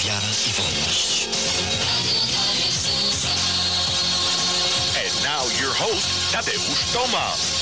Wiara i wolność. And now your host, Tadeusz Tomasz.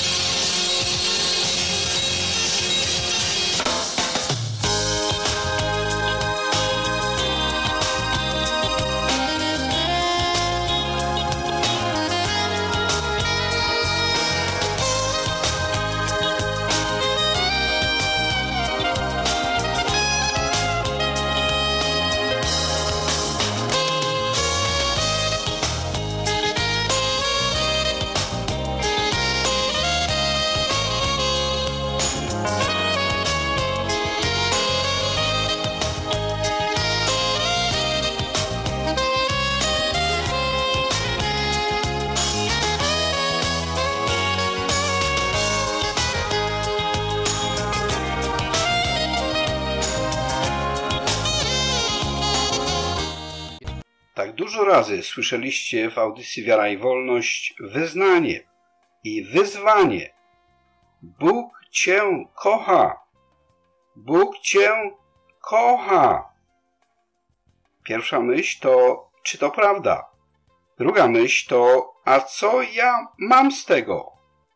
Tak dużo razy słyszeliście w audycji Wiara i Wolność wyznanie i wyzwanie. Bóg Cię kocha. Bóg Cię kocha. Pierwsza myśl to, czy to prawda? Druga myśl to, a co ja mam z tego?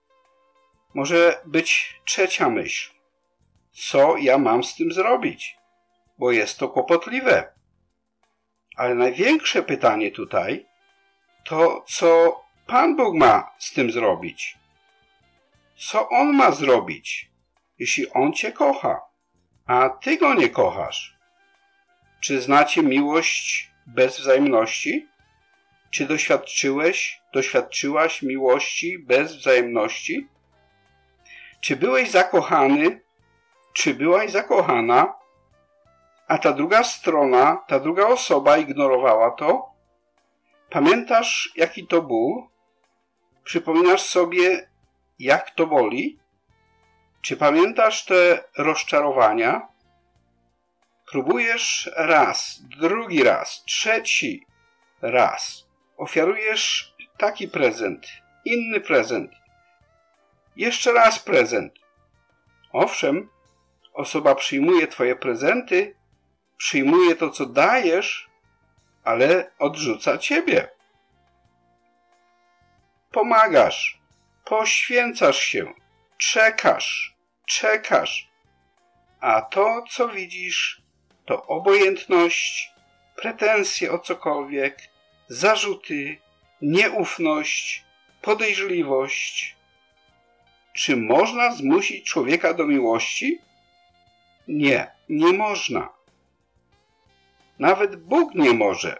Może być trzecia myśl. Co ja mam z tym zrobić? Bo jest to kłopotliwe. Ale największe pytanie tutaj to, co Pan Bóg ma z tym zrobić? Co On ma zrobić, jeśli On Cię kocha, a Ty Go nie kochasz? Czy znacie miłość bez wzajemności? Czy doświadczyłaś miłości bez wzajemności? Czy byłeś zakochany, czy byłaś zakochana, a ta druga strona, ta druga osoba ignorowała to? Pamiętasz, jaki to ból? Przypominasz sobie, jak to boli? Czy pamiętasz te rozczarowania? Próbujesz raz, drugi raz, trzeci raz. Ofiarujesz taki prezent, inny prezent. Jeszcze raz prezent. Owszem, osoba przyjmuje Twoje prezenty, przyjmuje to, co dajesz, ale odrzuca Ciebie. Pomagasz, poświęcasz się, czekasz, a to, co widzisz, to obojętność, pretensje o cokolwiek, zarzuty, nieufność, podejrzliwość. Czy można zmusić człowieka do miłości? Nie, nie można. Nawet Bóg nie może.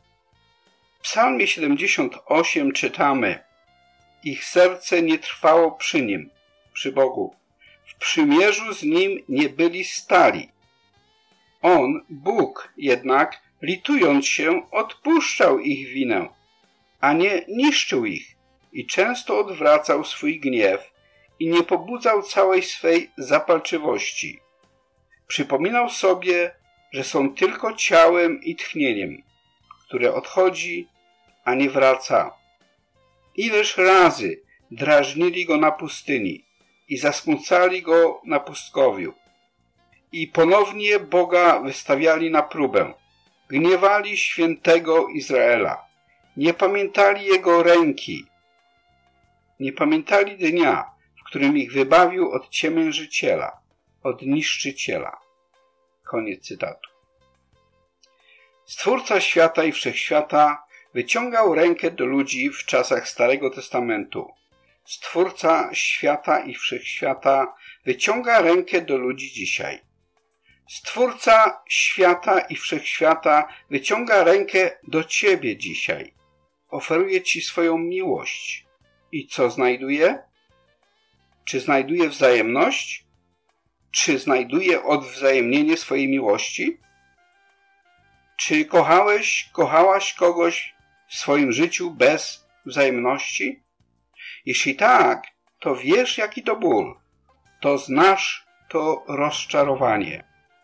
W Psalmie 78 czytamy: ich serce nie trwało przy Nim, przy Bogu. W przymierzu z Nim nie byli stali. On, Bóg, jednak, litując się, odpuszczał ich winę, a nie niszczył ich i często odwracał swój gniew i nie pobudzał całej swej zapalczywości. Przypominał sobie, że są tylko ciałem i tchnieniem, które odchodzi, a nie wraca. Ileż razy drażnili go na pustyni i zasmucali go na pustkowiu. I ponownie Boga wystawiali na próbę. Gniewali świętego Izraela. Nie pamiętali Jego ręki. Nie pamiętali dnia, w którym ich wybawił od ciemiężyciela, od niszczyciela. Koniec cytatu. Stwórca świata i wszechświata wyciągał rękę do ludzi w czasach Starego Testamentu. Stwórca świata i wszechświata wyciąga rękę do ludzi dzisiaj. Stwórca świata i wszechświata wyciąga rękę do Ciebie dzisiaj. Oferuje Ci swoją miłość. I co znajduje? Czy znajduje wzajemność? Czy znajduje odwzajemnienie swojej miłości? Czy kochałaś kogoś w swoim życiu bez wzajemności? Jeśli tak, to wiesz, jaki to ból. To znasz to rozczarowanie.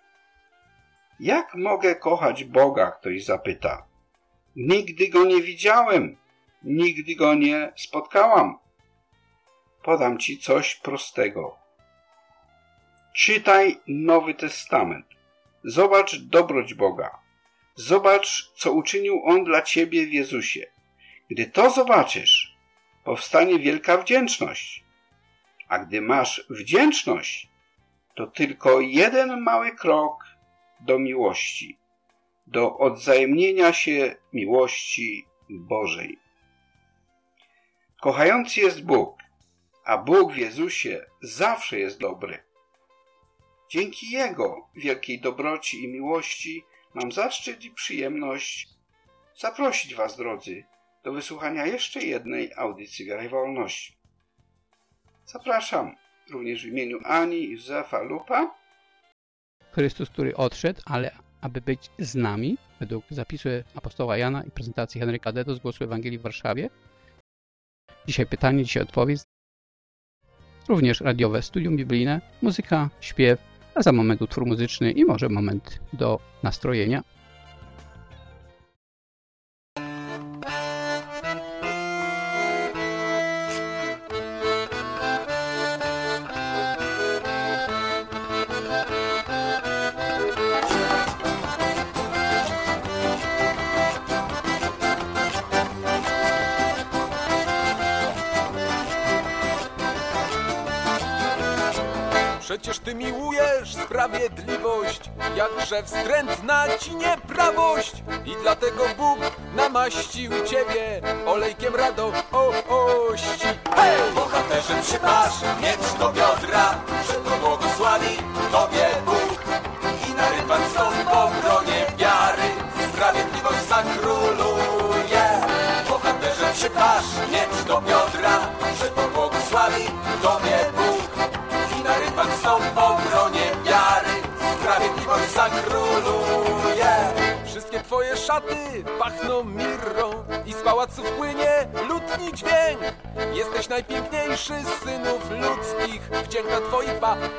Jak mogę kochać Boga? Ktoś zapyta. Nigdy Go nie widziałem. Nigdy Go nie spotkałam. Podam Ci coś prostego. Czytaj Nowy Testament. Zobacz dobroć Boga. Zobacz, co uczynił On dla ciebie w Jezusie. Gdy to zobaczysz, powstanie wielka wdzięczność. A gdy masz wdzięczność, to tylko jeden mały krok do miłości, do odwzajemnienia się miłości Bożej. Kochający jest Bóg, a Bóg w Jezusie zawsze jest dobry. Dzięki Jego wielkiej dobroci i miłości mam zaszczyt i przyjemność zaprosić Was, drodzy, do wysłuchania jeszcze jednej audycji Wiara i Wolność. Zapraszam również w imieniu Ani i Józefa Lupa. Chrystus, który odszedł, ale aby być z nami, według zapisu apostoła Jana i prezentacji Henryka Dedo z Głosu Ewangelii w Warszawie. Dzisiaj pytanie, dzisiaj odpowiedź. Również radiowe studium biblijne, muzyka, śpiew, a za moment utwór muzyczny i może moment do nastrojenia. Przecież Ty miłujesz sprawiedliwość, jakże wstrętna Ci nieprawość. I dlatego Bóg namaścił Ciebie olejkiem radości. Hej! Bohaterze, przypasz miecz do biodra, że to błogosławi Tobie Bóg. I na ryban stąd w obronie wiary sprawiedliwość zakróluje. Bohaterze, przypasz miecz do biodra, że to błogosławi Tobie Bóg. Na ryban stąd w obronie wiary sprawiedliwość zakróluje. Wszystkie Twoje szaty pachną mirrą i z pałaców płynie lutni dźwięk. Jesteś najpiękniejszy z synów ludzkich, wdzięk na Twoich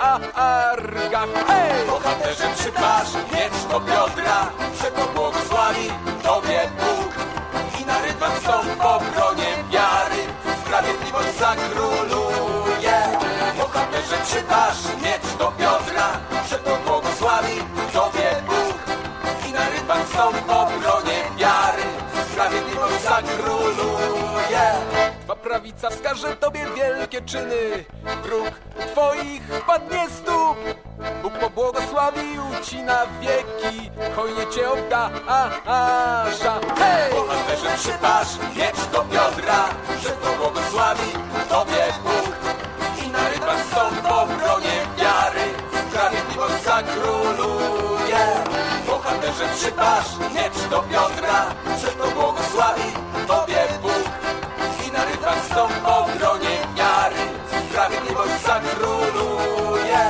wargach. Hej! Bohaterze, przypasz miecz do biodra, że to błogosławi Tobie Bóg. I na ryban stąd w obronie wiary sprawiedliwość zakróluje. Bohaterze, przypasz miecz do biodra, że to błogosławi Tobie Bóg. I na ryban stąd w obronie wiary sprawiedliwość zakróluje. Twa prawica wskaże Tobie wielkie czyny, wróg Twoich padnie stóp. Bóg pobłogosławił Ci na wieki, hojnie Cię obdarza. Hej! Bohaterze, przypasz miecz do biodra, że to błogosławi Tobie Bóg. I na ryban stąd w obronie wiary sprawiedliwość zakróluje. Bohaterze, przypasz miecz do biodra, że to błogosławi Tobie Bóg. I na ryban stąd w obronie wiary sprawiedliwość zakróluje.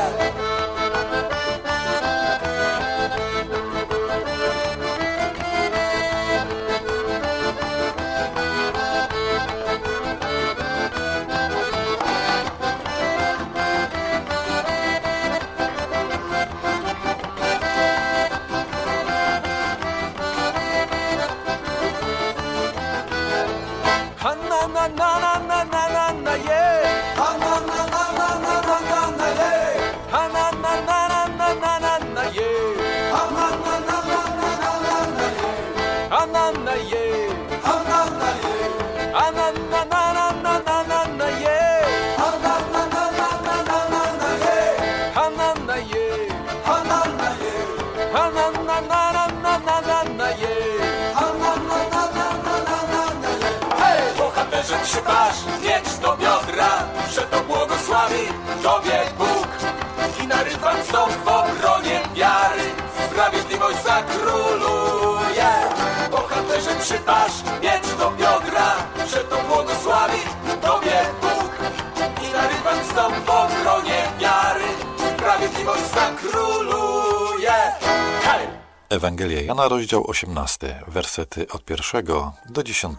Bohaterze, przypasz miecz do biodra, że to błogosławi Tobie Bóg. I na ryban stąd w obronie wiary sprawiedliwość zakróluje. Bohaterze, przypasz miecz do biodra, że to błogosławi Tobie Bóg. I na ryban stąd w obronie wiary sprawiedliwość zakróluje. Hej! Ewangelia Jana, rozdział 18, wersety od 1 do 10.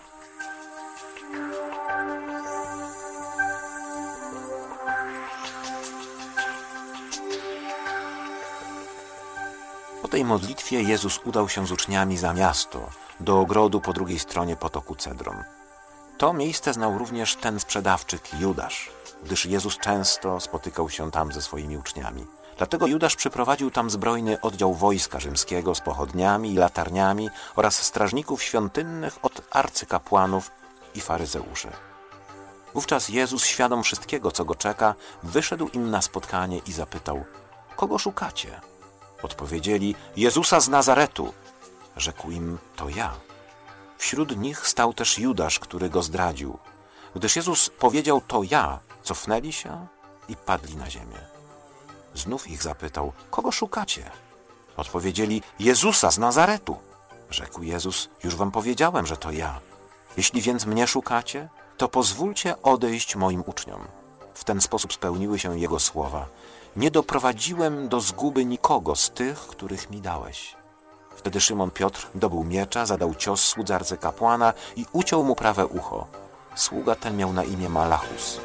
Po tej modlitwie Jezus udał się z uczniami za miasto, do ogrodu po drugiej stronie potoku Cedron. To miejsce znał również ten sprzedawczyk Judasz, gdyż Jezus często spotykał się tam ze swoimi uczniami. Dlatego Judasz przyprowadził tam zbrojny oddział wojska rzymskiego z pochodniami i latarniami oraz strażników świątynnych od arcykapłanów i faryzeuszy. Wówczas Jezus, świadom wszystkiego, co go czeka, wyszedł im na spotkanie i zapytał: kogo szukacie? Odpowiedzieli: Jezusa z Nazaretu. Rzekł im: to ja. Wśród nich stał też Judasz, który go zdradził. Gdyż Jezus powiedział: to ja, cofnęli się i padli na ziemię. Znów ich zapytał: kogo szukacie? Odpowiedzieli: Jezusa z Nazaretu. Rzekł Jezus: już wam powiedziałem, że to ja. Jeśli więc mnie szukacie, to pozwólcie odejść moim uczniom. W ten sposób spełniły się jego słowa: nie doprowadziłem do zguby nikogo z tych, których mi dałeś. Wtedy Szymon Piotr dobył miecza, zadał cios słudze arcykapłana i uciął mu prawe ucho. Sługa ten miał na imię Malachus.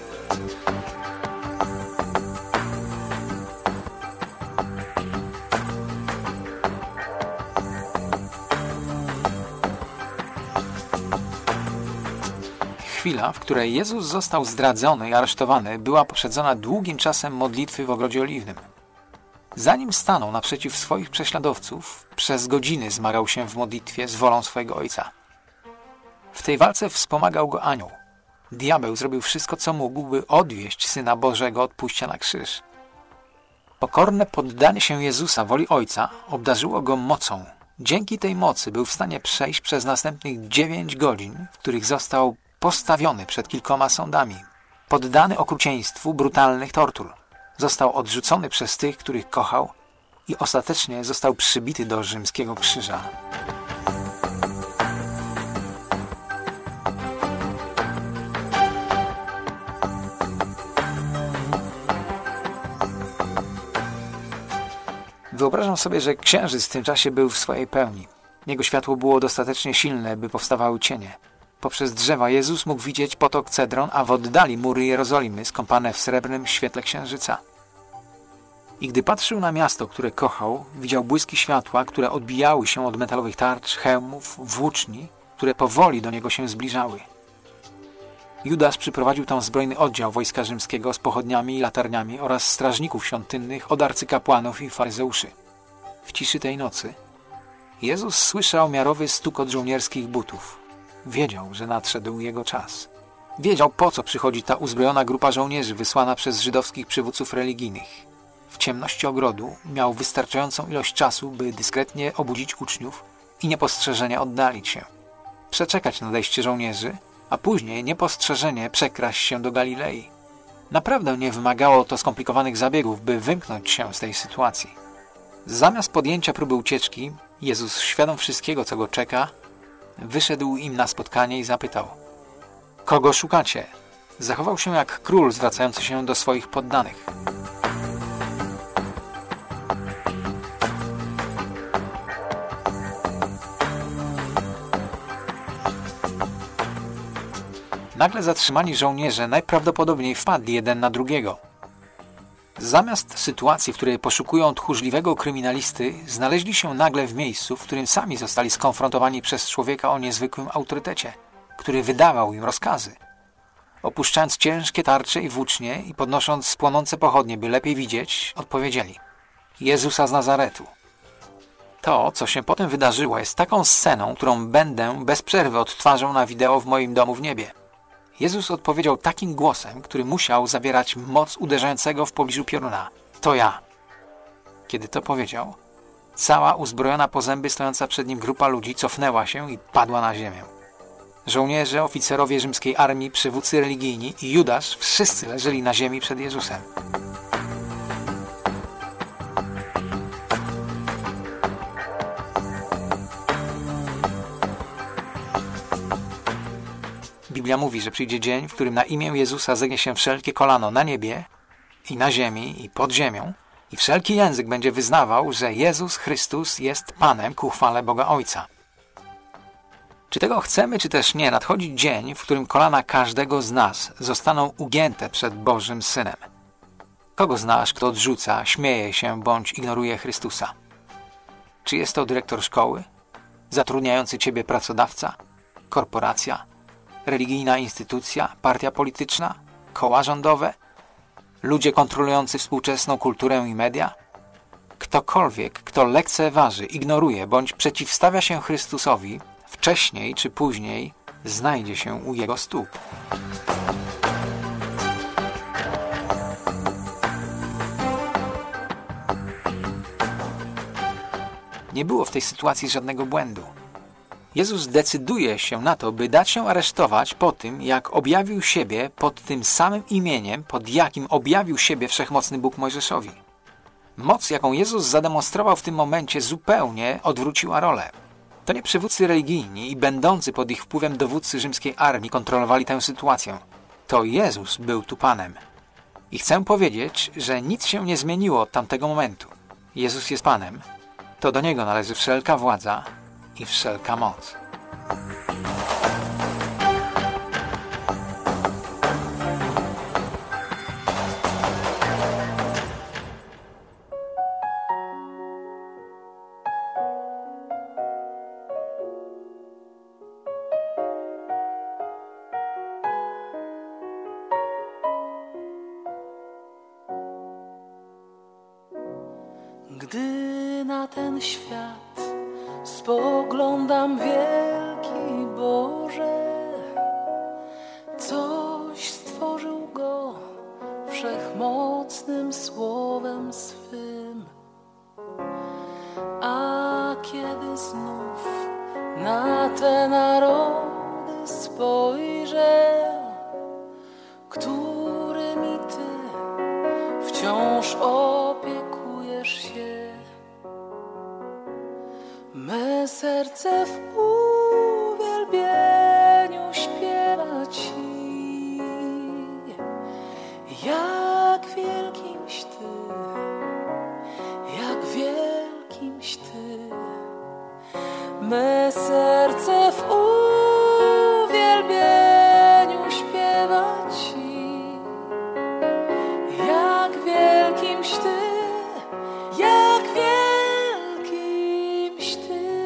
Chwila, w której Jezus został zdradzony i aresztowany, była poprzedzona długim czasem modlitwy w Ogrodzie Oliwnym. Zanim stanął naprzeciw swoich prześladowców, przez godziny zmagał się w modlitwie z wolą swojego Ojca. W tej walce wspomagał go anioł. Diabeł zrobił wszystko, co mógł, by odwieść Syna Bożego od pójścia na krzyż. Pokorne poddanie się Jezusa woli Ojca obdarzyło go mocą. Dzięki tej mocy był w stanie przejść przez następnych 9 godzin, w których został postawiony przed kilkoma sądami, poddany okrucieństwu brutalnych tortur. Został odrzucony przez tych, których kochał i ostatecznie został przybity do rzymskiego krzyża. Wyobrażam sobie, że księżyc w tym czasie był w swojej pełni. Jego światło było dostatecznie silne, by powstawały cienie. Poprzez drzewa Jezus mógł widzieć potok Cedron, a w oddali mury Jerozolimy skąpane w srebrnym świetle księżyca. I gdy patrzył na miasto, które kochał, widział błyski światła, które odbijały się od metalowych tarcz, hełmów, włóczni, które powoli do niego się zbliżały. Judasz przyprowadził tam zbrojny oddział wojska rzymskiego z pochodniami i latarniami oraz strażników świątynnych od arcykapłanów i faryzeuszy. W ciszy tej nocy Jezus słyszał miarowy stukot żołnierskich butów. Wiedział, że nadszedł jego czas. Wiedział, po co przychodzi ta uzbrojona grupa żołnierzy wysłana przez żydowskich przywódców religijnych. W ciemności ogrodu miał wystarczającą ilość czasu, by dyskretnie obudzić uczniów i niepostrzeżenie oddalić się. Przeczekać nadejście żołnierzy, a później niepostrzeżenie przekraść się do Galilei. Naprawdę nie wymagało to skomplikowanych zabiegów, by wymknąć się z tej sytuacji. Zamiast podjęcia próby ucieczki, Jezus, świadom wszystkiego, co go czeka, wyszedł im na spotkanie i zapytał: kogo szukacie? Zachował się jak król zwracający się do swoich poddanych. Nagle zatrzymani żołnierze najprawdopodobniej wpadli jeden na drugiego. Zamiast sytuacji, w której poszukują tchórzliwego kryminalisty, znaleźli się nagle w miejscu, w którym sami zostali skonfrontowani przez człowieka o niezwykłym autorytecie, który wydawał im rozkazy. Opuszczając ciężkie tarcze i włócznie i podnosząc płonące pochodnie, by lepiej widzieć, odpowiedzieli: Jezusa z Nazaretu. To, co się potem wydarzyło, jest taką sceną, którą będę bez przerwy odtwarzał na wideo w moim domu w niebie. Jezus odpowiedział takim głosem, który musiał zawierać moc uderzającego w pobliżu pioruna: to ja. Kiedy to powiedział, cała uzbrojona po zęby stojąca przed nim grupa ludzi cofnęła się i padła na ziemię. Żołnierze, oficerowie rzymskiej armii, przywódcy religijni i Judasz wszyscy leżeli na ziemi przed Jezusem. Biblia mówi, że przyjdzie dzień, w którym na imię Jezusa zegnie się wszelkie kolano na niebie i na ziemi i pod ziemią i wszelki język będzie wyznawał, że Jezus Chrystus jest Panem ku chwale Boga Ojca. Czy tego chcemy, czy też nie, nadchodzi dzień, w którym kolana każdego z nas zostaną ugięte przed Bożym Synem. Kogo znasz, kto odrzuca, śmieje się bądź ignoruje Chrystusa? Czy jest to dyrektor szkoły? Zatrudniający ciebie pracodawca? Korporacja? Religijna instytucja? Partia polityczna? Koła rządowe? Ludzie kontrolujący współczesną kulturę i media? Ktokolwiek, kto lekceważy, ignoruje bądź przeciwstawia się Chrystusowi, wcześniej czy później znajdzie się u Jego stóp. Nie było w tej sytuacji żadnego błędu. Jezus decyduje się na to, by dać się aresztować po tym, jak objawił siebie pod tym samym imieniem, pod jakim objawił siebie wszechmocny Bóg Mojżeszowi. Moc, jaką Jezus zademonstrował w tym momencie, zupełnie odwróciła rolę. To nie przywódcy religijni i będący pod ich wpływem dowódcy rzymskiej armii kontrolowali tę sytuację. To Jezus był tu Panem. I chcę powiedzieć, że nic się nie zmieniło od tamtego momentu. Jezus jest Panem. To do Niego należy wszelka władza i wszelka moc. Gdy na ten świat spoglądam, wielki Boże, coś stworzył go wszechmocnym słowem swym. A kiedy znów na te narody spojrzę, którymi Ty wciąż opiekujesz się, me serce w uwielbieniu śpiewa Ci, jak wielkimś Ty, jak wielkimś Ty. Me serce w uwielbieniu śpiewa Ci, jak wielkimś Ty, jak wielkimś Ty.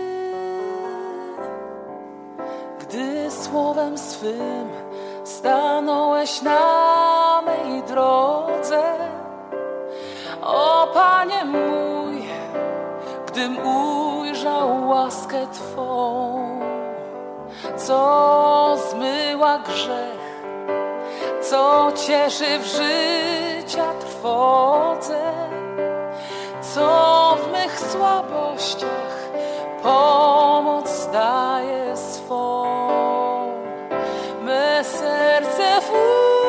Gdy słowem swym stanąłeś na mej drodze, o Panie mój, gdym ujrzał łaskę Twą, co zmyła grzech, co cieszy w życia trwodze, co w mych słabościach pomoc daje swą. Me serce w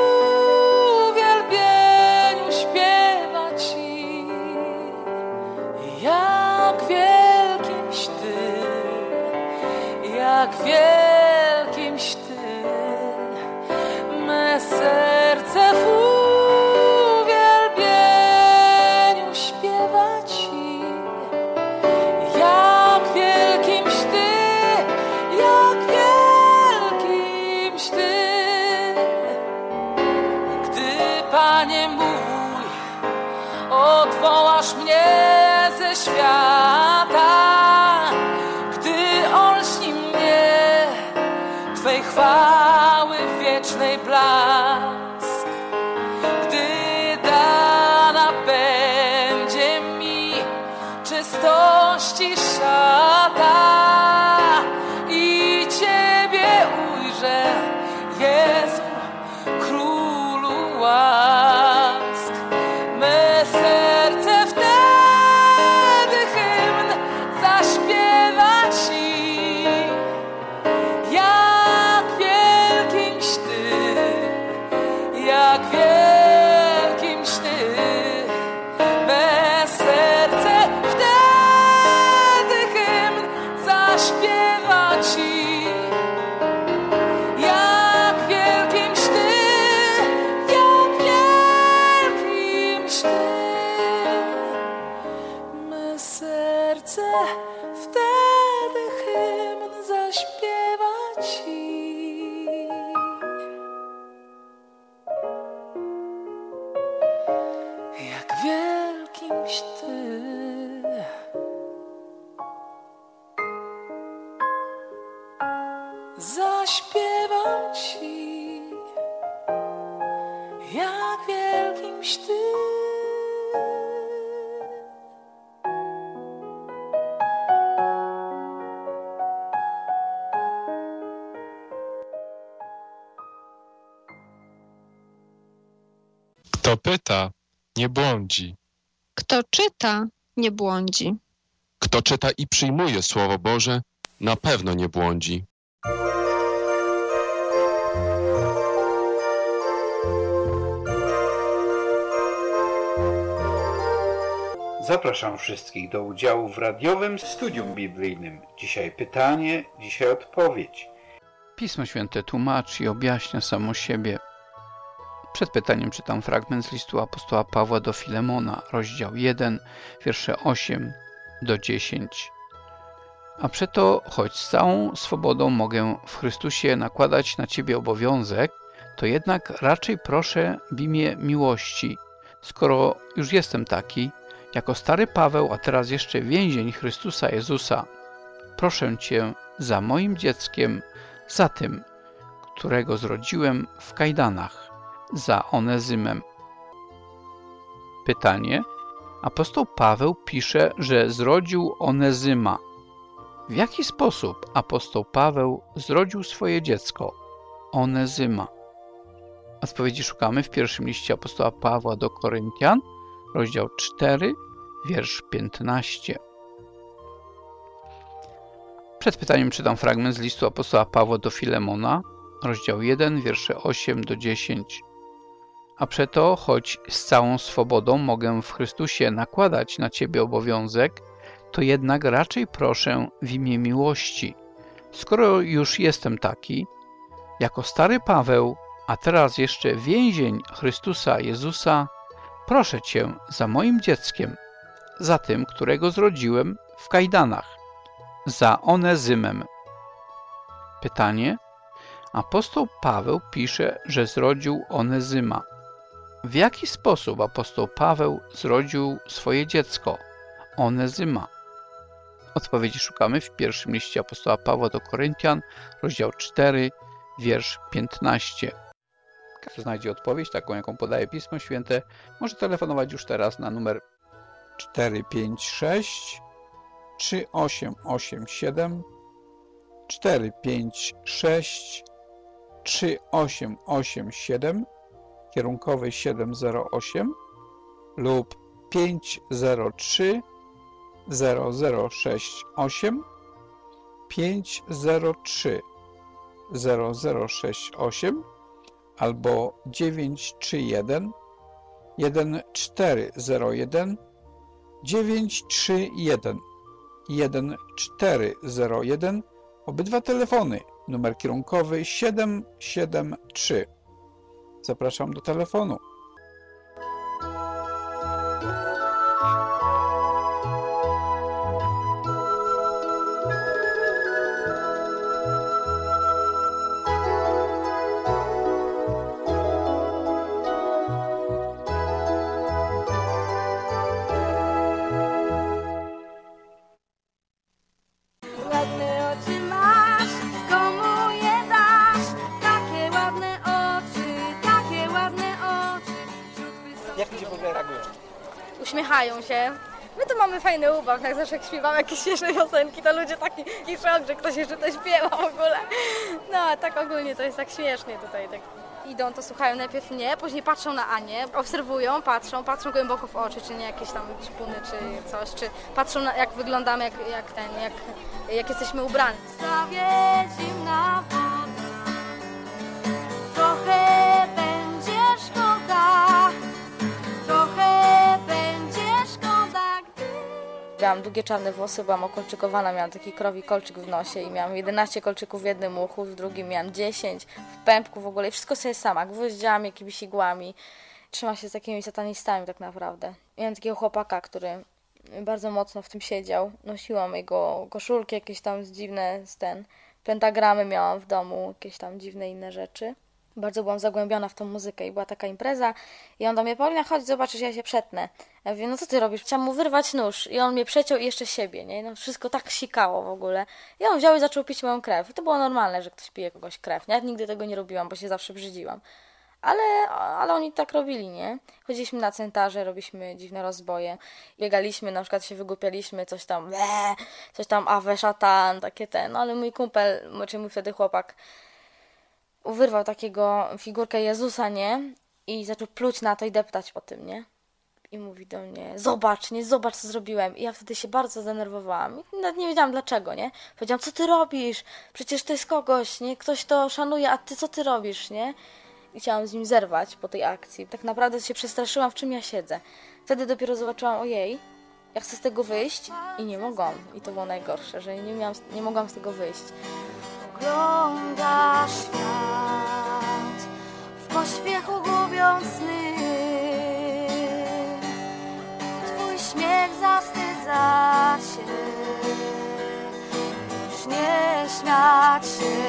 uwielbieniu śpiewa Ci, jak wielkimś Ty, jak wielkimś Ty. Me serce w uwielbieniu śpiewa Ci, jak wielkimś Ty, jak wielkimś Ty. Gdy, Panie mój, odwołasz mnie ze świata, gdy olśni mnie Twej chwały wiecznej blask, gdy dana będzie mi czystości szata i Ciebie ujrzę, Jezu, Królu łask. Me serce wtedy hymn zaśpiewa Ci, jak wielkimś Ty, jak wielkimś Ty. Me serce wtedy hymn zaśpiewa Ci, jak wielkimś Ty, jak wielkimś Ty. Me serce wtedy hymn zaśpiewa Ci, jak wielkimś Ty. Zaśpiewam Ci, jak wielkimś Ty. Kto pyta, nie błądzi. Kto czyta, nie błądzi. Kto czyta i przyjmuje Słowo Boże, na pewno nie błądzi. Zapraszam wszystkich do udziału w radiowym studium biblijnym. Dzisiaj pytanie, dzisiaj odpowiedź. Pismo Święte tłumaczy i objaśnia samo siebie. Przed pytaniem czytam fragment z listu apostoła Pawła do Filemona, rozdział 1, wiersze 8 do 10. A przeto, choć z całą swobodą mogę w Chrystusie nakładać na Ciebie obowiązek, to jednak raczej proszę w imię miłości, skoro już jestem taki, jako stary Paweł, a teraz jeszcze więzień Chrystusa Jezusa, proszę Cię za moim dzieckiem, za tym, którego zrodziłem w kajdanach, za Onezymem. Pytanie. Apostoł Paweł pisze, że zrodził Onezyma. W jaki sposób apostoł Paweł zrodził swoje dziecko, Onezyma? Odpowiedzi szukamy w pierwszym liście apostoła Pawła do Koryntian, rozdział 4, wiersz 15. Przed pytaniem czytam fragment z listu apostoła Pawła do Filemona, rozdział 1, wiersze 8 do 10. A przeto, choć z całą swobodą mogę w Chrystusie nakładać na Ciebie obowiązek, to jednak raczej proszę w imię miłości, skoro już jestem taki, jako stary Paweł, a teraz jeszcze więzień Chrystusa Jezusa, proszę Cię za moim dzieckiem, za tym, którego zrodziłem w kajdanach, za Onezymem. Pytanie. Apostoł Paweł pisze, że zrodził Onezyma. W jaki sposób apostoł Paweł zrodził swoje dziecko, Onezyma? Odpowiedzi szukamy w pierwszym liście apostoła Pawła do Koryntian, rozdział 4, wiersz 15. Każdy znajdzie odpowiedź, taką jaką podaje Pismo Święte. Może telefonować już teraz na numer 456 3887 456 3887 kierunkowy 708 lub 503 0068 503 0068 albo 931 1401 931 1401. Obydwa telefony, numer kierunkowy 773. Zapraszam do telefonu. Uśmiechają się. My tu mamy fajny ubaw, jak zawsze jak śpiewamy jakieś śmieszne piosenki, to ludzie taki szok, że ktoś jeszcze to śpiewa w ogóle. No, a tak ogólnie to jest tak śmiesznie tutaj. Tak. Idą, to słuchają najpierw mnie, później patrzą na Anię, obserwują, patrzą głęboko w oczy, czy nie jakieś tam szpuny, czy coś, czy patrzą na, jak wyglądamy, jak jesteśmy ubrani. Stawię zimna woda, trochę będzie szkoda, trochę będzie szkoda, gdy... Miałam długie czarne włosy, byłam okolczykowana, miałam taki krowi kolczyk w nosie i miałam 11 kolczyków w jednym uchu, w drugim miałam 10, w pępku w ogóle, wszystko sobie sama, gwoździami, jakimiś igłami. Trzyma się z takimi satanistami tak naprawdę. Miałam takiego chłopaka, który bardzo mocno w tym siedział. Nosiłam jego koszulki, jakieś tam dziwne pentagramy miałam w domu, jakieś tam dziwne inne rzeczy. Bardzo byłam zagłębiona w tą muzykę i była taka impreza i on do mnie: Paulina, chodź, zobaczysz, ja się przetnę. Ja mówię: no co ty robisz? Chciałam mu wyrwać nóż i on mnie przeciął i jeszcze siebie, nie? No wszystko tak sikało w ogóle. I on wziął i zaczął pić moją krew. I to było normalne, że ktoś pije kogoś krew. Ja nigdy tego nie robiłam, bo się zawsze brzydziłam. Ale oni tak robili, nie? Chodziliśmy na cmentarze, robiliśmy dziwne rozboje. Biegaliśmy, na przykład się wygłupialiśmy, coś tam Awe szatan, takie no ale mój kumpel, czy mój wtedy chłopak, wyrwał takiego figurkę Jezusa, nie? I zaczął pluć na to i deptać po tym, nie? I mówi do mnie, zobacz, co zrobiłem. I ja wtedy się bardzo zdenerwowałam. I nawet nie wiedziałam dlaczego, nie? Powiedziałam, co ty robisz? Przecież to jest kogoś, nie? Ktoś to szanuje, a ty co ty robisz, nie? I chciałam z nim zerwać po tej akcji. Tak naprawdę się przestraszyłam, w czym ja siedzę. Wtedy dopiero zobaczyłam, ojej, ja chcę z tego wyjść i nie mogłam. I to było najgorsze, że nie mogłam z tego wyjść. Ogląda świat, w pośpiechu gubiąc sny. Twój śmiech zawstydza się, już nie śmiać się,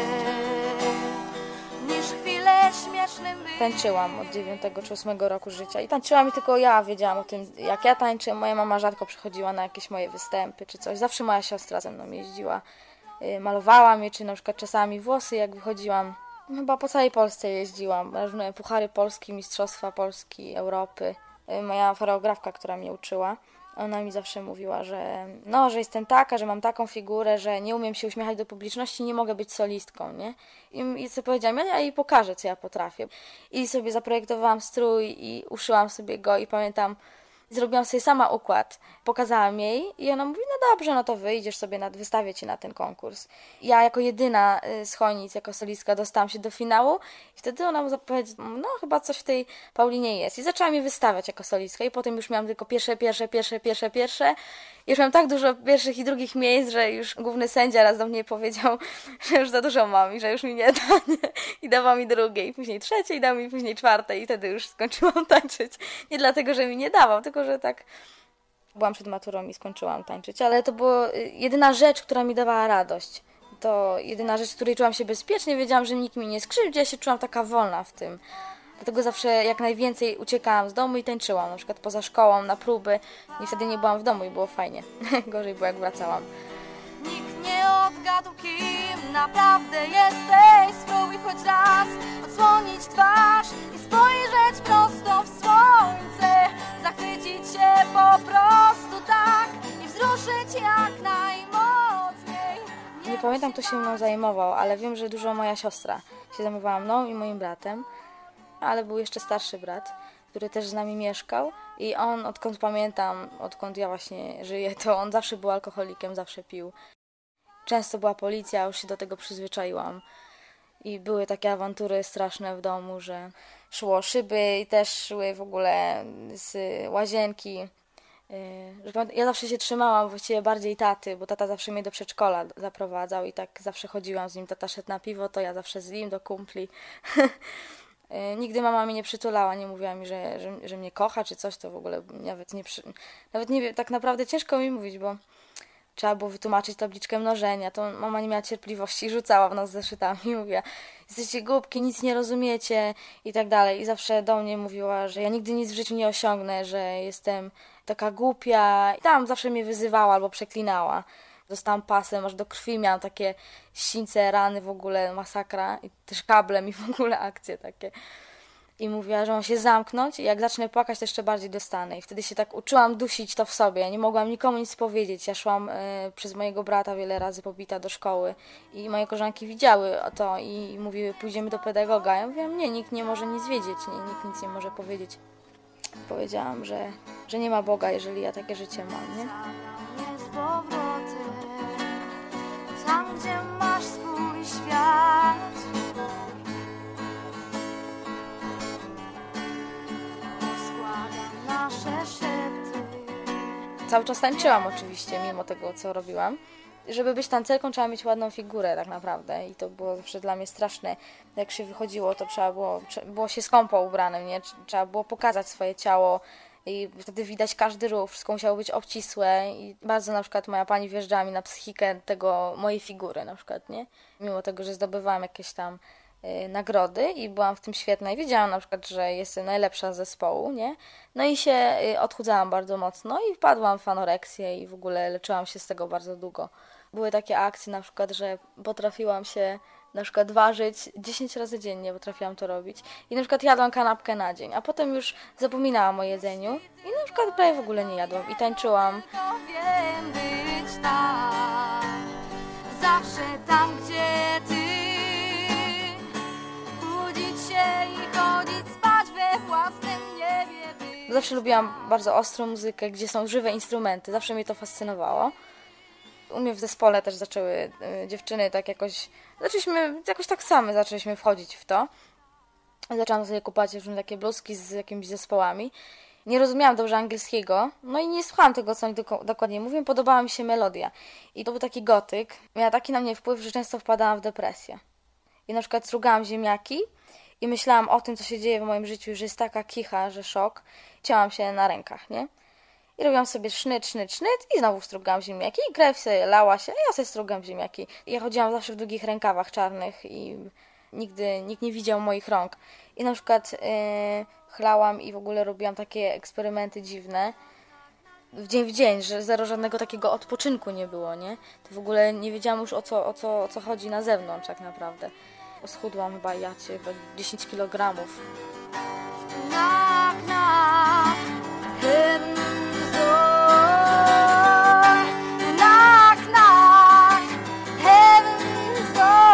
niż chwilę śmiesznym być. Tańczyłam od 9 czy 8 roku życia i tańczyłam i tylko ja wiedziałam o tym, jak ja tańczę. Moja mama rzadko przychodziła na jakieś moje występy czy coś. Zawsze moja siostra ze mną jeździła. Malowała mnie, czy na przykład czasami włosy, jak wychodziłam. Chyba po całej Polsce jeździłam. Różne puchary Polski, mistrzostwa Polski, Europy. Moja choreografka, która mnie uczyła, ona mi zawsze mówiła, że jestem taka, że mam taką figurę, że nie umiem się uśmiechać do publiczności, nie mogę być solistką, nie? I sobie powiedziałam, ja jej pokażę, co ja potrafię. I sobie zaprojektowałam strój i uszyłam sobie go i pamiętam, zrobiłam sobie sama układ, pokazałam jej i ona mówi, no dobrze, no to wyjdziesz sobie, wystawię cię na ten konkurs. Ja jako jedyna z Chojnic, jako solistka dostałam się do finału i wtedy ona powiedziała, no chyba coś w tej Paulinie jest. I zaczęła mnie wystawiać jako solistka i potem już miałam tylko pierwsze. I już miałam tak dużo pierwszych i drugich miejsc, że już główny sędzia raz do mnie powiedział, że już za dużo mam i że już mi nie da, nie? I dawał mi drugie, i później trzecie, i dał mi później czwarte i wtedy już skończyłam tańczyć. Nie dlatego, że mi nie dawał, tylko że tak byłam przed maturą i skończyłam tańczyć. Ale to była jedyna rzecz, która mi dawała radość. To jedyna rzecz, w której czułam się bezpiecznie, wiedziałam, że nikt mi nie skrzywdzi, ja się czułam taka wolna w tym. Dlatego zawsze jak najwięcej uciekałam z domu i tańczyłam, na przykład poza szkołą, na próby. I wtedy nie byłam w domu i było fajnie. Gorzej było, jak wracałam. Nikt nie odgadł, kim naprawdę jesteś. Spróbuj choć raz odsłonić twarz i spojrzeć prosto w słońce. Zachwycić się po prostu tak i wzruszyć jak najmocniej. Nie pamiętam, kto się mną zajmował, ale wiem, że dużo moja siostra się zajmowała mną i moim bratem. Ale był jeszcze starszy brat, który też z nami mieszkał i on, odkąd pamiętam, odkąd ja właśnie żyję, to on zawsze był alkoholikiem, zawsze pił. Często była policja, już się do tego przyzwyczaiłam i były takie awantury straszne w domu, że szło szyby i też szły w ogóle z łazienki. Ja zawsze się trzymałam właściwie bardziej taty, bo tata zawsze mnie do przedszkola zaprowadzał i tak zawsze chodziłam z nim. Tata szedł na piwo, to ja zawsze z nim do kumpli. Nigdy mama mnie nie przytulała, nie mówiła mi, że mnie kocha czy coś, to w ogóle nawet nie wiem, tak naprawdę ciężko mi mówić, bo trzeba było wytłumaczyć tabliczkę mnożenia, to mama nie miała cierpliwości i rzucała w nas zeszytami i mówiła, jesteście głupki, nic nie rozumiecie i tak dalej. I zawsze do mnie mówiła, że ja nigdy nic w życiu nie osiągnę, że jestem taka głupia i tam zawsze mnie wyzywała albo przeklinała. Dostałam pasem, aż do krwi miałam takie sińce, rany, w ogóle masakra i też kablem i w ogóle akcje takie. I mówiła, że mam się zamknąć i jak zacznę płakać, to jeszcze bardziej dostanę. I wtedy się tak uczyłam dusić to w sobie. Ja nie mogłam nikomu nic powiedzieć. Ja szłam przez mojego brata wiele razy pobita do szkoły i moje koleżanki widziały to i mówiły, pójdziemy do pedagoga. Ja mówiłam, nie, nikt nie może nic wiedzieć, nikt nic nie może powiedzieć. Powiedziałam, że nie ma Boga, jeżeli ja takie życie mam, nie? Tam, gdzie masz swój świat, składam nasze szepty. Cały czas tańczyłam oczywiście, mimo tego, co robiłam. Żeby być tancerką, trzeba mieć ładną figurę tak naprawdę i to było zawsze dla mnie straszne. Jak się wychodziło, to trzeba było się skąpo ubranym, nie? Trzeba było pokazać swoje ciało. I wtedy widać każdy ruch, wszystko musiało być obcisłe i bardzo na przykład moja pani wjeżdżała mi na psychikę mojej figury na przykład, nie? Mimo tego, że zdobywałam jakieś tam nagrody i byłam w tym świetna i wiedziałam na przykład, że jestem najlepsza z zespołu, nie? No i się odchudzałam bardzo mocno i wpadłam w anoreksję i w ogóle leczyłam się z tego bardzo długo. Były takie akcje na przykład, że potrafiłam się na przykład ważyć 10 razy dziennie, potrafiłam to robić. I na przykład jadłam kanapkę na dzień, a potem już zapominałam o jedzeniu i na przykład prawie w ogóle nie jadłam i tańczyłam. Wiem być tam, zawsze tam, gdzie ty. Budzić się i chodzić spać we własnym Zawsze lubiłam bardzo ostrą muzykę, gdzie są żywe instrumenty. Zawsze mnie to fascynowało. U mnie w zespole też zaczęły dziewczyny tak jakoś... Jakoś tak same zaczęliśmy wchodzić w to. Zaczęłam sobie kupować różne takie bluzki z jakimiś zespołami. Nie rozumiałam dobrze angielskiego, no i nie słuchałam tego, co oni dokładnie mówią. Podobała mi się melodia. I to był taki gotyk. Miała taki na mnie wpływ, że często wpadałam w depresję. I na przykład strugałam ziemniaki i myślałam o tym, co się dzieje w moim życiu, że jest taka kicha, że szok. Cięłam się na rękach, nie? I robiłam sobie sznyt i znowu strugałam ziemniaki i krew sobie lała się, a ja sobie strugałam ziemniaki. I ja chodziłam zawsze w długich rękawach czarnych i nigdy nikt nie widział moich rąk. I na przykład chlałam i w ogóle robiłam takie eksperymenty dziwne. W dzień, że zero żadnego takiego odpoczynku nie było, nie? To w ogóle nie wiedziałam już o co chodzi na zewnątrz tak naprawdę. Schudłam chyba 10 kg. Knock, knock, heaven's door. Knock, knock, heaven's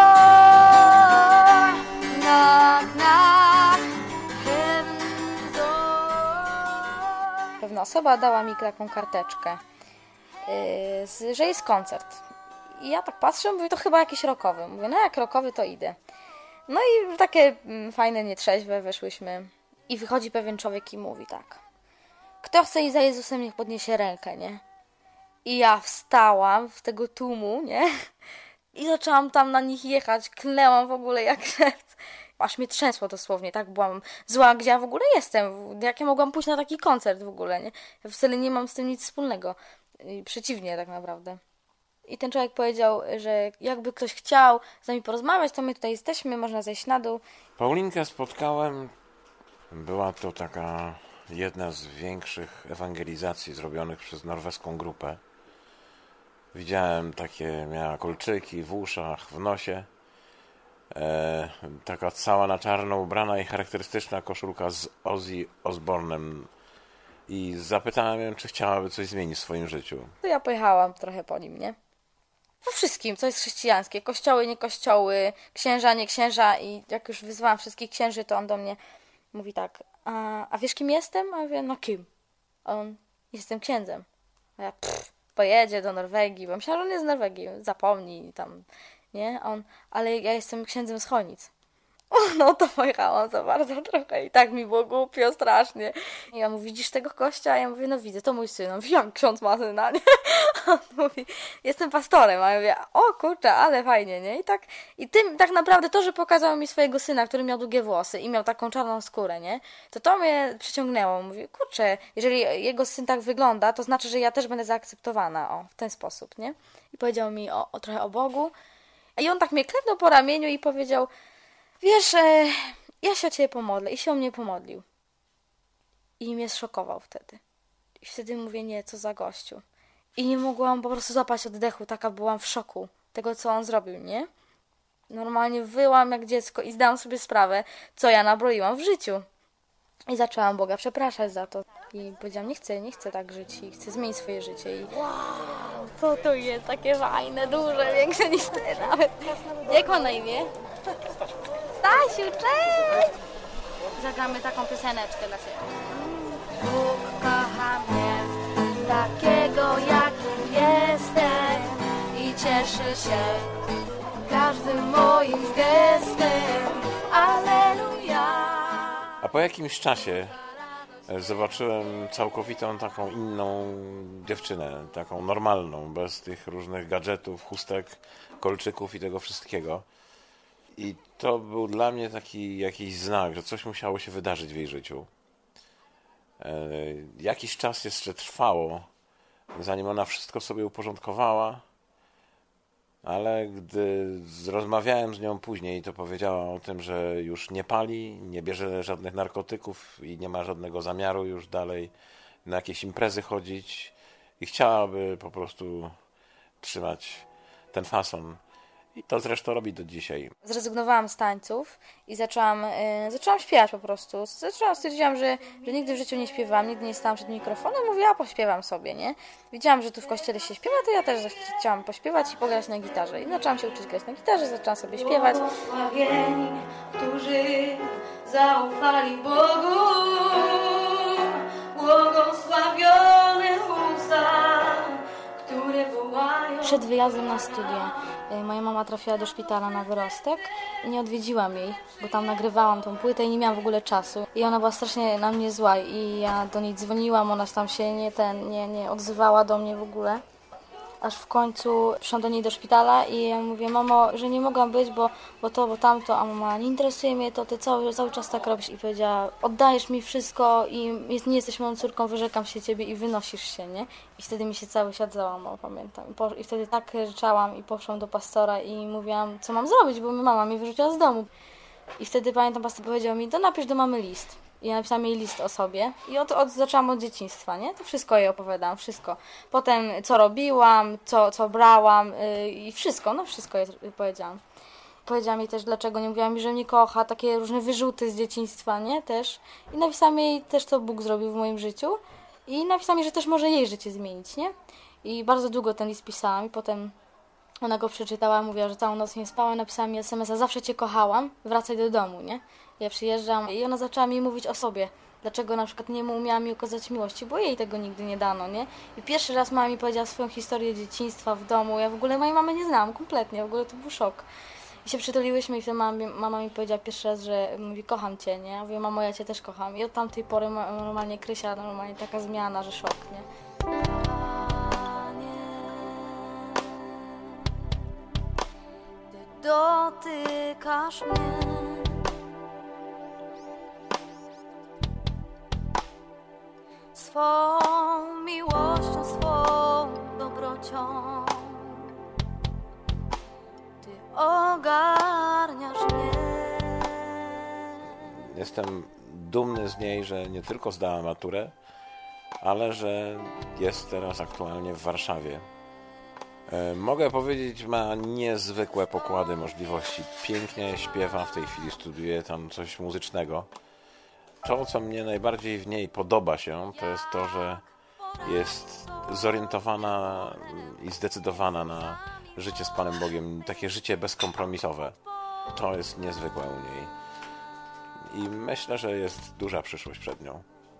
door. Knock, knock, heaven's door. Pewna osoba dała mi taką karteczkę, że jest koncert. I ja tak patrzę, mówię, to chyba jakiś rockowy. Mówię, no jak rockowy, to idę. No i takie fajne, nietrzeźwe weszłyśmy. I wychodzi pewien człowiek i mówi tak: kto chce iść za Jezusem, niech podniesie rękę, nie? I ja wstałam w tego tłumu, nie? I zaczęłam tam na nich jechać, klęłam w ogóle jak szewc. Aż mnie trzęsło dosłownie, tak byłam zła, gdzie ja w ogóle jestem. Jak ja mogłam pójść na taki koncert w ogóle, nie? Ja wcale nie mam z tym nic wspólnego. I przeciwnie tak naprawdę. I ten człowiek powiedział, że jakby ktoś chciał z nami porozmawiać, to my tutaj jesteśmy, można zejść na dół. Paulinkę spotkałem, była to taka jedna z większych ewangelizacji zrobionych przez norweską grupę. Widziałem takie, miała kolczyki w uszach, w nosie, taka cała na czarno ubrana i charakterystyczna koszulka z Ozzy Osbourne'em. I zapytałem ją, czy chciałaby coś zmienić w swoim życiu. To ja pojechałam trochę po nim, nie? Po wszystkim, co jest chrześcijańskie. Kościoły, nie kościoły, księża, nie księża. I jak już wyzwałam wszystkich księży, to on do mnie mówi tak: a wiesz kim jestem? A ja mówię, no kim? A on: jestem księdzem. A ja: pojedzie do Norwegii, bo myślałam, że on jest z Norwegii, zapomnij tam, nie? A on: ale ja jestem księdzem z Chojnic. No to pojechałam za bardzo trochę i tak mi było głupio, strasznie. I ja mówi: widzisz tego gościa? A ja mówię: no widzę, to mój syn. On mówi: jak ksiądz ma syna, nie? On mówi: jestem pastorem. A ja mówię: o kurczę, ale fajnie, nie? I tym tak naprawdę to, że pokazał mi swojego syna, który miał długie włosy i miał taką czarną skórę, nie? To mnie przyciągnęło. Mówię: kurczę, jeżeli jego syn tak wygląda, to znaczy, że ja też będę zaakceptowana, w ten sposób, nie? I powiedział mi trochę o Bogu. I on tak mnie klepnął po ramieniu i powiedział: wiesz, ja się o ciebie pomodlę. I się o mnie pomodlił. I mnie zszokował wtedy. I wtedy mówię: nie, co za gościu. I nie mogłam po prostu złapać oddechu. Taka byłam w szoku tego, co on zrobił, nie? Normalnie wyłam jak dziecko i zdałam sobie sprawę, co ja nabroiłam w życiu. I zaczęłam Boga przepraszać za to. I powiedziałam: nie chcę tak żyć i chcę zmienić swoje życie. I wow, co to jest? Takie fajne, duże, większe niż ty nawet. Jak ma na imię? Stasiu, cześć! Zagramy taką pioseneczkę dla siebie. Bóg kocha mnie, takiego jakim jestem, i cieszy się każdym moim gestem. Alleluja. A po jakimś czasie zobaczyłem całkowitą taką inną dziewczynę, taką normalną, bez tych różnych gadżetów, chustek, kolczyków i tego wszystkiego. I to był dla mnie taki jakiś znak, że coś musiało się wydarzyć w jej życiu. Jakiś czas jeszcze trwało, zanim ona wszystko sobie uporządkowała, ale gdy rozmawiałem z nią później, to powiedziała o tym, że już nie pali, nie bierze żadnych narkotyków i nie ma żadnego zamiaru już dalej na jakieś imprezy chodzić i chciałaby po prostu trzymać ten fason. I to zresztą robi do dzisiaj. Zrezygnowałam z tańców i zaczęłam śpiewać po prostu. Stwierdziłam, że nigdy w życiu nie śpiewałam, nigdy nie stałam przed mikrofonem. Mówiłam: pośpiewam sobie, nie? Widziałam, że tu w kościele się śpiewa, to ja też chciałam pośpiewać i pograć na gitarze. I zaczęłam się uczyć grać na gitarze, zaczęłam sobie śpiewać. Którzy zaufali Bogu, przed wyjazdem na studia moja mama trafiła do szpitala na wyrostek i nie odwiedziłam jej, bo tam nagrywałam tą płytę i nie miałam w ogóle czasu. I ona była strasznie na mnie zła i ja do niej dzwoniłam, ona tam się nie odzywała do mnie w ogóle. Aż w końcu przyszłam do niej do szpitala i ja mówię, mamo, że nie mogłam być, bo tamto, a mama, nie interesuje mnie to, ty cały czas tak robisz. I powiedziała, oddajesz mi wszystko i nie jesteś moją córką, wyrzekam się ciebie i wynosisz się, nie? I wtedy mi się cały świat załamał, pamiętam. I wtedy tak ryczałam i poszłam do pastora i mówiłam, co mam zrobić, bo mama mnie wyrzuciła z domu. I wtedy pamiętam, pastor powiedział mi, to napisz do mamy list. I ja napisałam jej list o sobie i zaczęłam od dzieciństwa, nie? To wszystko jej opowiadałam, wszystko. Potem co robiłam, co brałam i wszystko, wszystko jej powiedziałam. Powiedziałam jej też, dlaczego nie mówiła mi, że mnie kocha, takie różne wyrzuty z dzieciństwa, nie? Też. I napisałam jej też, co Bóg zrobił w moim życiu i napisałam jej, że też może jej życie zmienić, nie? I bardzo długo ten list pisałam i potem ona go przeczytała, mówiła, że całą noc nie spała, napisała mi SMS-a, zawsze cię kochałam, wracaj do domu, nie? Ja przyjeżdżam i ona zaczęła mi mówić o sobie, dlaczego na przykład nie umiała mi okazać miłości, bo jej tego nigdy nie dano, nie? I pierwszy raz mama mi powiedziała swoją historię dzieciństwa w domu, ja w ogóle mojej mamy nie znałam kompletnie, w ogóle to był szok. I się przytuliłyśmy i wtedy mama mi powiedziała pierwszy raz, że mówi, kocham cię, nie? Ja mówię, mamo, ja cię też kocham. I od tamtej pory normalnie Krysia, normalnie taka zmiana, że szok, nie? Dotykasz mnie, swą miłością, swą dobrocią, Ty ogarniasz mnie. Jestem dumny z niej, że nie tylko zdała maturę, ale że jest teraz aktualnie w Warszawie. Mogę powiedzieć, ma niezwykłe pokłady możliwości. Pięknie śpiewa, w tej chwili studiuje tam coś muzycznego. To, co mnie najbardziej w niej podoba się, to jest to, że jest zorientowana i zdecydowana na życie z Panem Bogiem. Takie życie bezkompromisowe. To jest niezwykłe u niej. I myślę, że jest duża przyszłość przed nią.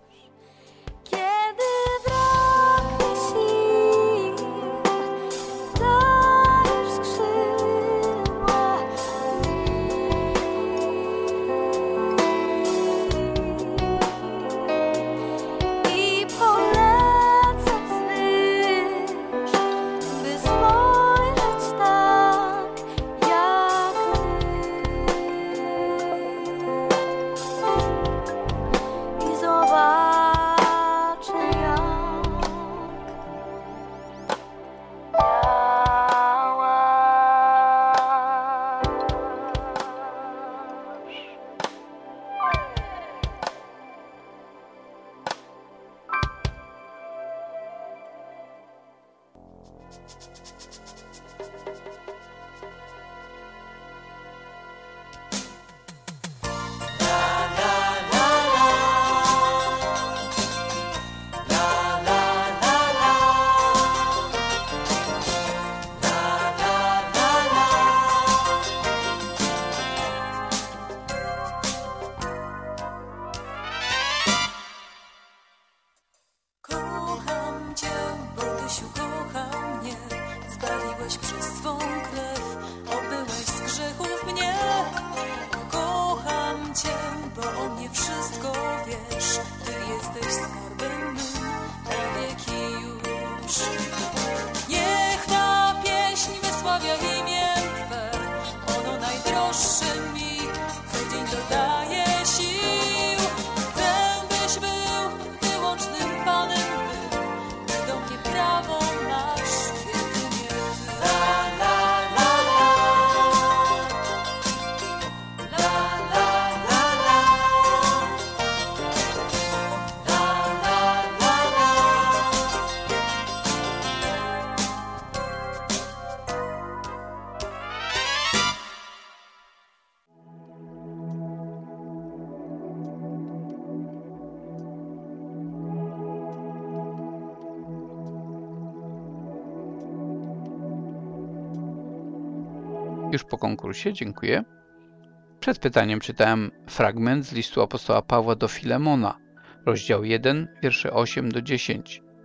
Już po konkursie, dziękuję. Przed pytaniem czytałem fragment z listu apostoła Pawła do Filemona, rozdział 1, wiersze 8 do 10.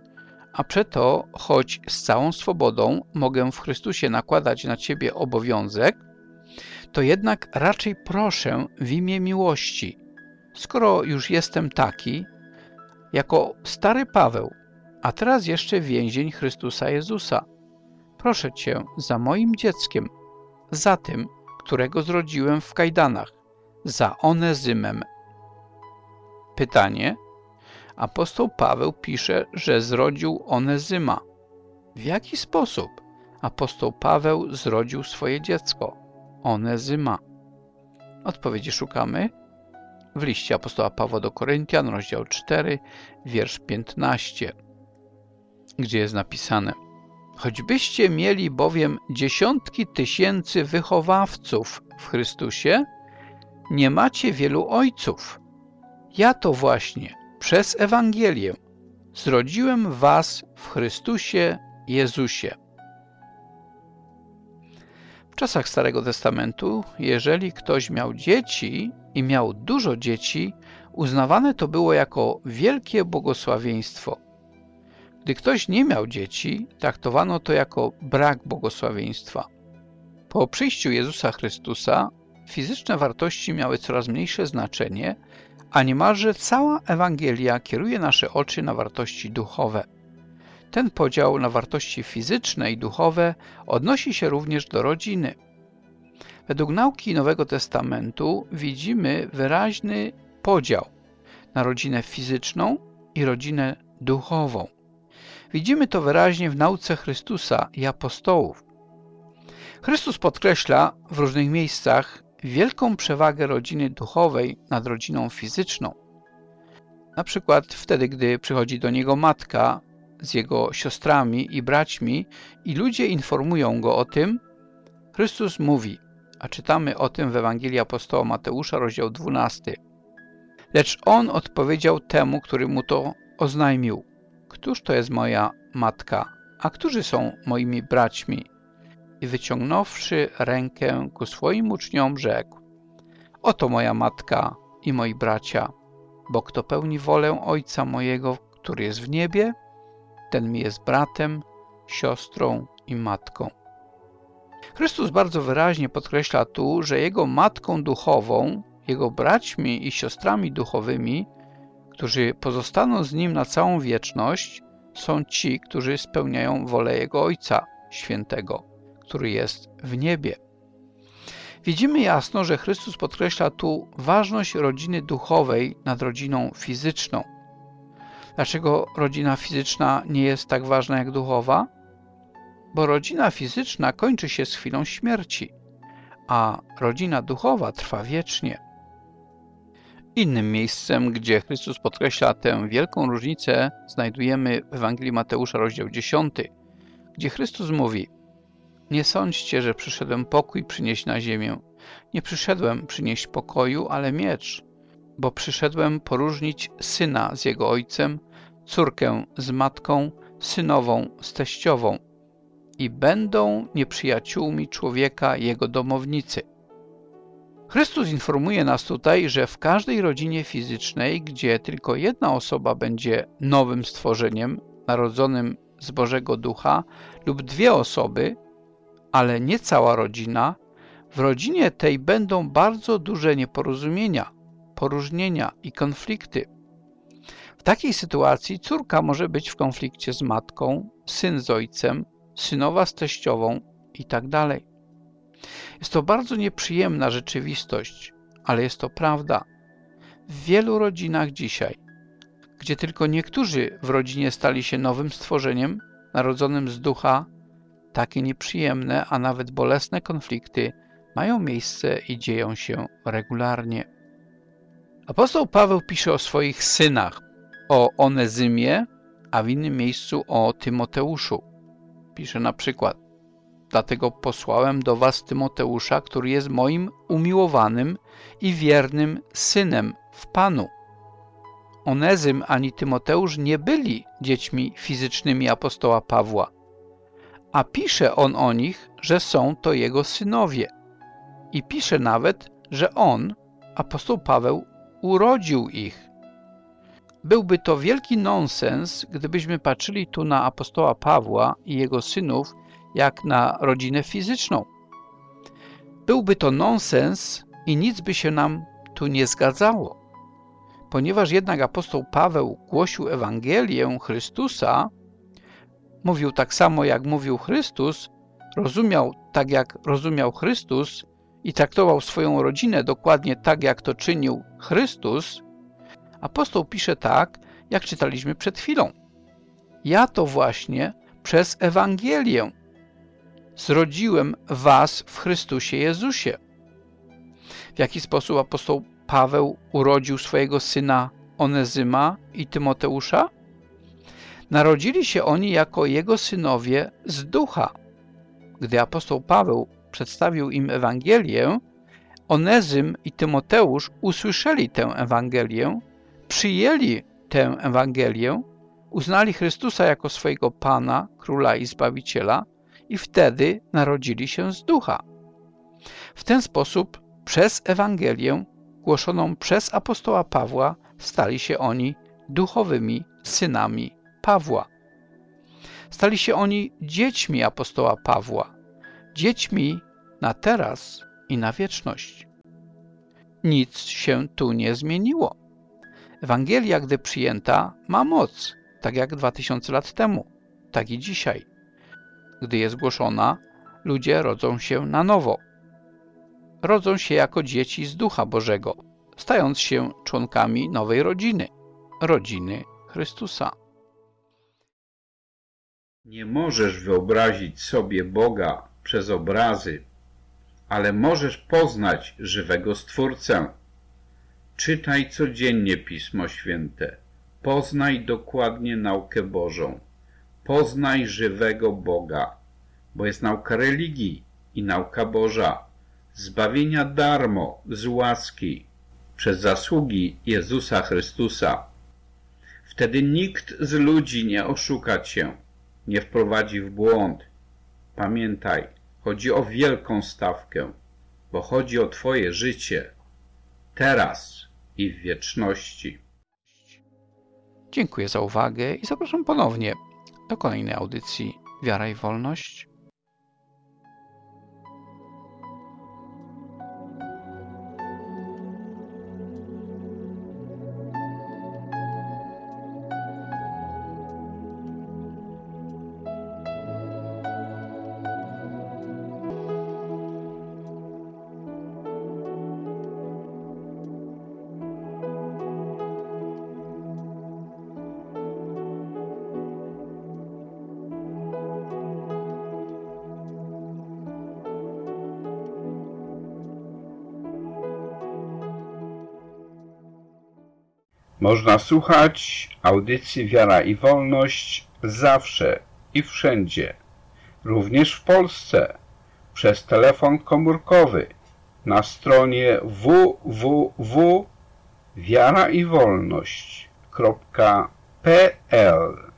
a przeto, choć z całą swobodą mogę w Chrystusie nakładać na ciebie obowiązek, to jednak raczej proszę w imię miłości, skoro już jestem taki, jako stary Paweł, a teraz jeszcze więzień Chrystusa Jezusa. Proszę cię za moim dzieckiem, za tym, którego zrodziłem w kajdanach, za Onezymem. Pytanie. Apostoł Paweł pisze, że zrodził Onezyma. W jaki sposób apostoł Paweł zrodził swoje dziecko, Onezyma? Odpowiedzi szukamy w liście apostoła Pawła do Koryntian, rozdział 4, wiersz 15, gdzie jest napisane: choćbyście mieli bowiem dziesiątki tysięcy wychowawców w Chrystusie, nie macie wielu ojców. Ja to właśnie przez Ewangelię zrodziłem was w Chrystusie Jezusie. W czasach Starego Testamentu, jeżeli ktoś miał dzieci i miał dużo dzieci, uznawane to było jako wielkie błogosławieństwo. Gdy ktoś nie miał dzieci, traktowano to jako brak błogosławieństwa. Po przyjściu Jezusa Chrystusa fizyczne wartości miały coraz mniejsze znaczenie, a niemalże cała Ewangelia kieruje nasze oczy na wartości duchowe. Ten podział na wartości fizyczne i duchowe odnosi się również do rodziny. Według nauki Nowego Testamentu widzimy wyraźny podział na rodzinę fizyczną i rodzinę duchową. Widzimy to wyraźnie w nauce Chrystusa i apostołów. Chrystus podkreśla w różnych miejscach wielką przewagę rodziny duchowej nad rodziną fizyczną. Na przykład wtedy, gdy przychodzi do niego matka z jego siostrami i braćmi i ludzie informują go o tym, Chrystus mówi, a czytamy o tym w Ewangelii apostoła Mateusza, rozdział 12. Lecz on odpowiedział temu, który mu to oznajmił: któż to jest moja matka, a którzy są moimi braćmi? I wyciągnąwszy rękę ku swoim uczniom, rzekł: oto moja matka i moi bracia, bo kto pełni wolę Ojca mojego, który jest w niebie, ten mi jest bratem, siostrą i matką. Chrystus bardzo wyraźnie podkreśla tu, że jego matką duchową, jego braćmi i siostrami duchowymi, którzy pozostaną z nim na całą wieczność, są ci, którzy spełniają wolę jego Ojca Świętego, który jest w niebie. Widzimy jasno, że Chrystus podkreśla tu ważność rodziny duchowej nad rodziną fizyczną. Dlaczego rodzina fizyczna nie jest tak ważna jak duchowa? Bo rodzina fizyczna kończy się z chwilą śmierci, a rodzina duchowa trwa wiecznie. Innym miejscem, gdzie Chrystus podkreśla tę wielką różnicę, znajdujemy w Ewangelii Mateusza, rozdział 10, gdzie Chrystus mówi: nie sądźcie, że przyszedłem pokój przynieść na ziemię. Nie przyszedłem przynieść pokoju, ale miecz, bo przyszedłem poróżnić syna z jego ojcem, córkę z matką, synową z teściową i będą nieprzyjaciółmi człowieka jego domownicy. Chrystus informuje nas tutaj, że w każdej rodzinie fizycznej, gdzie tylko jedna osoba będzie nowym stworzeniem, narodzonym z Bożego Ducha, lub dwie osoby, ale nie cała rodzina, w rodzinie tej będą bardzo duże nieporozumienia, poróżnienia i konflikty. W takiej sytuacji córka może być w konflikcie z matką, syn z ojcem, synowa z teściową itd. Jest to bardzo nieprzyjemna rzeczywistość, ale jest to prawda. W wielu rodzinach dzisiaj, gdzie tylko niektórzy w rodzinie stali się nowym stworzeniem, narodzonym z ducha, takie nieprzyjemne, a nawet bolesne konflikty mają miejsce i dzieją się regularnie. Apostoł Paweł pisze o swoich synach, o Onezymie, a w innym miejscu o Tymoteuszu. Pisze na przykład: dlatego posłałem do was Tymoteusza, który jest moim umiłowanym i wiernym synem w Panu. Onezym ani Tymoteusz nie byli dziećmi fizycznymi apostoła Pawła, a pisze on o nich, że są to jego synowie. I pisze nawet, że on, apostoł Paweł, urodził ich. Byłby to wielki nonsens, gdybyśmy patrzyli tu na apostoła Pawła i jego synów jak na rodzinę fizyczną. Byłby to nonsens i nic by się nam tu nie zgadzało. Ponieważ jednak apostoł Paweł głosił Ewangelię Chrystusa, mówił tak samo jak mówił Chrystus, rozumiał tak jak rozumiał Chrystus i traktował swoją rodzinę dokładnie tak jak to czynił Chrystus, apostoł pisze tak, jak czytaliśmy przed chwilą. Ja to właśnie przez Ewangelię zrodziłem was w Chrystusie Jezusie. W jaki sposób apostoł Paweł urodził swojego syna Onezyma i Tymoteusza? Narodzili się oni jako jego synowie z ducha. Gdy apostoł Paweł przedstawił im Ewangelię, Onezym i Tymoteusz usłyszeli tę Ewangelię, przyjęli tę Ewangelię, uznali Chrystusa jako swojego Pana, Króla i Zbawiciela i wtedy narodzili się z ducha. W ten sposób przez Ewangelię głoszoną przez apostoła Pawła stali się oni duchowymi synami Pawła. Stali się oni dziećmi apostoła Pawła, dziećmi na teraz i na wieczność. Nic się tu nie zmieniło. Ewangelia, gdy przyjęta, ma moc, tak jak 2000 lat temu, tak i dzisiaj. Gdy jest głoszona, ludzie rodzą się na nowo. Rodzą się jako dzieci z Ducha Bożego, stając się członkami nowej rodziny, rodziny Chrystusa. Nie możesz wyobrazić sobie Boga przez obrazy, ale możesz poznać żywego Stwórcę. Czytaj codziennie Pismo Święte. Poznaj dokładnie naukę Bożą. Poznaj żywego Boga, bo jest nauka religii i nauka Boża, zbawienia darmo, z łaski, przez zasługi Jezusa Chrystusa. Wtedy nikt z ludzi nie oszuka cię, nie wprowadzi w błąd. Pamiętaj, chodzi o wielką stawkę, bo chodzi o twoje życie, teraz i w wieczności. Dziękuję za uwagę i zapraszam ponownie do kolejnej audycji Wiara i Wolność. Można słuchać audycji Wiara i Wolność zawsze i wszędzie, również w Polsce, przez telefon komórkowy na stronie www.wiaraiwolność.pl.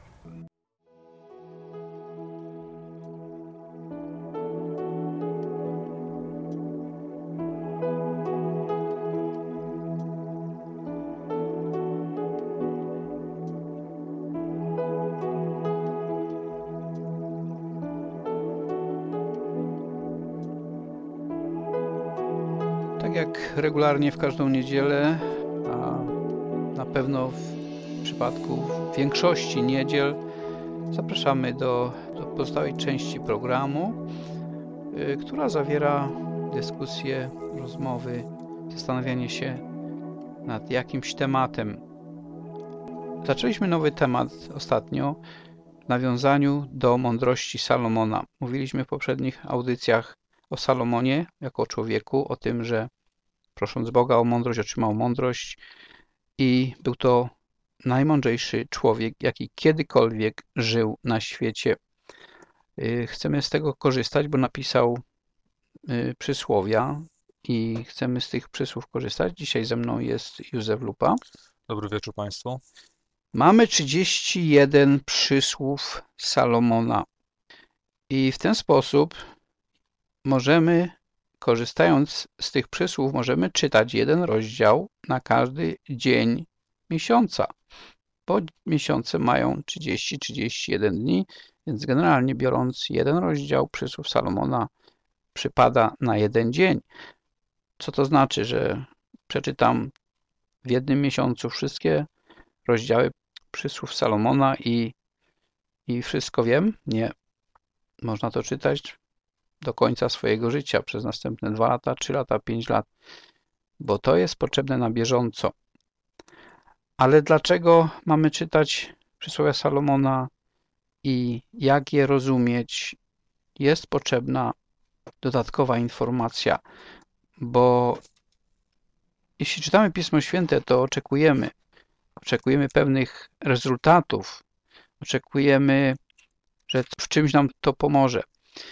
Jak regularnie w każdą niedzielę, a na pewno w przypadku większości niedziel zapraszamy do pozostałej części programu, która zawiera dyskusje, rozmowy, zastanawianie się nad jakimś tematem. Zaczęliśmy nowy temat ostatnio w nawiązaniu do mądrości Salomona. Mówiliśmy w poprzednich audycjach o Salomonie jako człowieku, o tym, że prosząc Boga o mądrość, otrzymał mądrość i był to najmądrzejszy człowiek, jaki kiedykolwiek żył na świecie. Chcemy z tego korzystać, bo napisał przysłowia i chcemy z tych przysłów korzystać. Dzisiaj ze mną jest Józef Lupa. Dobry wieczór Państwu. Mamy 31 przysłów Salomona i w ten sposób możemy, korzystając z tych przysłów, możemy czytać jeden rozdział na każdy dzień miesiąca. bo miesiące mają 30-31 dni, więc generalnie biorąc jeden rozdział Przysłów Salomona przypada na jeden dzień. Co to znaczy, że przeczytam w jednym miesiącu wszystkie rozdziały Przysłów Salomona i wszystko wiem? Nie. Można to czytać do końca swojego życia, przez następne 2 lata, 3 lata, 5 lat, bo to jest potrzebne na bieżąco. Ale dlaczego mamy czytać Przysłowia Salomona i jak je rozumieć? Jest potrzebna dodatkowa informacja, bo jeśli czytamy Pismo Święte, to oczekujemy pewnych rezultatów, oczekujemy, że w czymś nam to pomoże.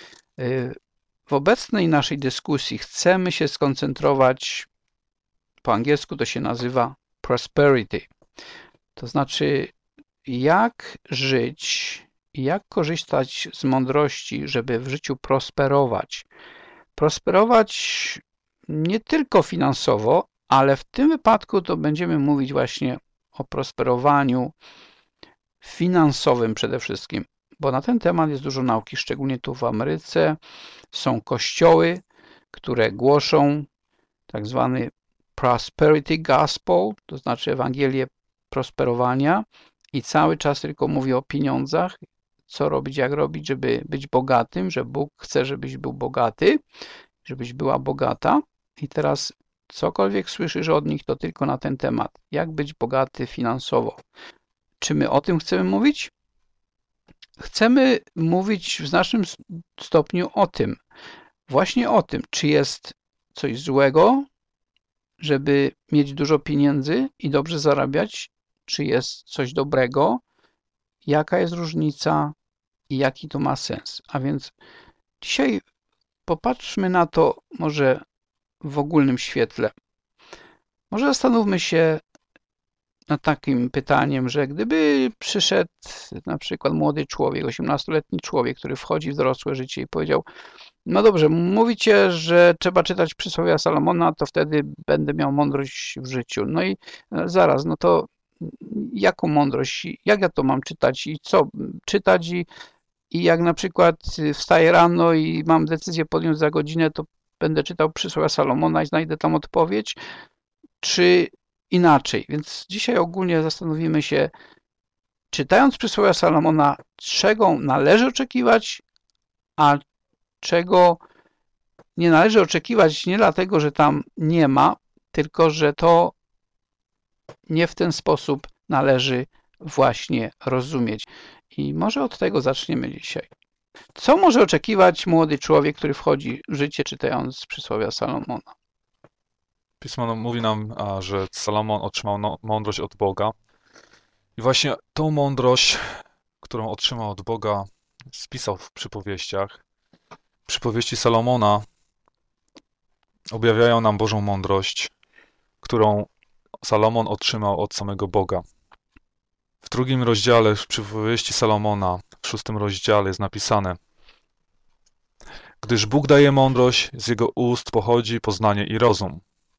W obecnej naszej dyskusji chcemy się skoncentrować, po angielsku to się nazywa prosperity, to znaczy jak żyć i jak korzystać z mądrości, żeby w życiu prosperować. Prosperować nie tylko finansowo, ale w tym wypadku to będziemy mówić właśnie o prosperowaniu finansowym przede wszystkim, bo na ten temat jest dużo nauki, szczególnie tu w Ameryce. Są kościoły, które głoszą tak zwany prosperity gospel, to znaczy Ewangelię prosperowania i cały czas tylko mówi o pieniądzach, co robić, jak robić, żeby być bogatym, że Bóg chce, żebyś był bogaty, żebyś była bogata. I teraz cokolwiek słyszysz od nich, to tylko na ten temat. Jak być bogaty finansowo. Czy my o tym chcemy mówić? Chcemy mówić w znacznym stopniu o tym, właśnie o tym, czy jest coś złego, żeby mieć dużo pieniędzy i dobrze zarabiać, czy jest coś dobrego, jaka jest różnica i jaki to ma sens. A więc dzisiaj popatrzmy na to może w ogólnym świetle. Może zastanówmy się nad takim pytaniem, że gdyby przyszedł na przykład młody człowiek, 18-letni człowiek, który wchodzi w dorosłe życie i powiedział: no dobrze, mówicie, że trzeba czytać Przysłowia Salomona, to wtedy będę miał mądrość w życiu. No i zaraz, no to jaką mądrość? Jak ja to mam czytać? I co czytać? I jak na przykład wstaję rano i mam decyzję podjąć za godzinę, to będę czytał Przysłowia Salomona i znajdę tam odpowiedź? Czy inaczej? Więc dzisiaj ogólnie zastanowimy się, czytając Przysłowia Salomona, czego należy oczekiwać, a czego nie należy oczekiwać nie dlatego, że tam nie ma, tylko że to nie w ten sposób należy właśnie rozumieć. I może od tego zaczniemy dzisiaj. Co może oczekiwać młody człowiek, który wchodzi w życie czytając Przysłowia Salomona? Pismo mówi nam, że Salomon otrzymał mądrość od Boga. I właśnie tą mądrość, którą otrzymał od Boga, spisał w przypowieściach. Przypowieści Salomona objawiają nam Bożą mądrość, którą Salomon otrzymał od samego Boga. W 2 rozdziale przypowieści Salomona, w 6 rozdziale jest napisane: gdyż Bóg daje mądrość, z jego ust pochodzi poznanie i rozum.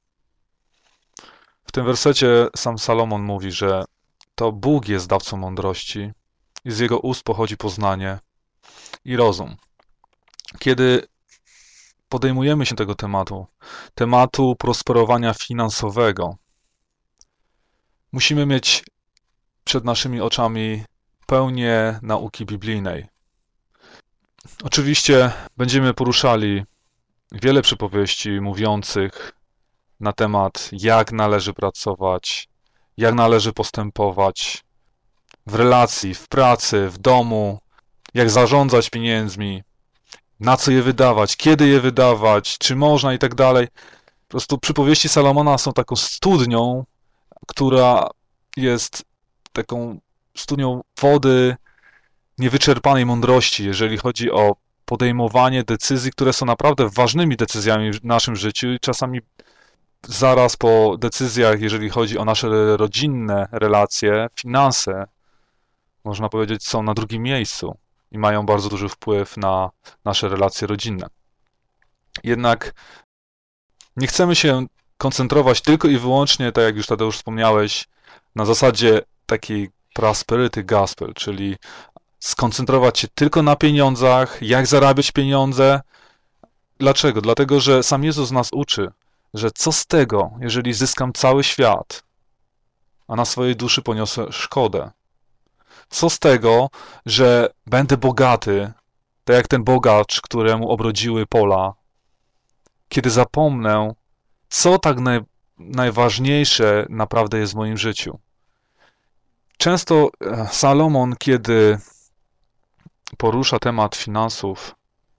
W tym wersecie sam Salomon mówi, że to Bóg jest dawcą mądrości i z jego ust pochodzi poznanie i rozum. Kiedy podejmujemy się tego tematu prosperowania finansowego, musimy mieć przed naszymi oczami pełnię nauki biblijnej. Oczywiście będziemy poruszali wiele przypowieści mówiących na temat, jak należy pracować, jak należy postępować w relacji, w pracy, w domu, jak zarządzać pieniędzmi, na co je wydawać, kiedy je wydawać, czy można i tak dalej. Po prostu przypowieści Salomona są taką studnią, która jest taką studnią wody niewyczerpanej mądrości, jeżeli chodzi o podejmowanie decyzji, które są naprawdę ważnymi decyzjami w naszym życiu i czasami zaraz po decyzjach, jeżeli chodzi o nasze rodzinne relacje, finanse, można powiedzieć, są na drugim miejscu i mają bardzo duży wpływ na nasze relacje rodzinne. Jednak nie chcemy się koncentrować tylko i wyłącznie, tak jak już Tadeusz wspomniałeś, na zasadzie takiej prosperity gospel, czyli skoncentrować się tylko na pieniądzach, jak zarabiać pieniądze. Dlaczego? Dlatego, że sam Jezus nas uczy, że co z tego, jeżeli zyskam cały świat, a na swojej duszy poniosę szkodę? Co z tego, że będę bogaty, tak jak ten bogacz, któremu obrodziły pola, kiedy zapomnę, co tak najważniejsze naprawdę jest w moim życiu? Często Salomon, kiedy porusza temat finansów,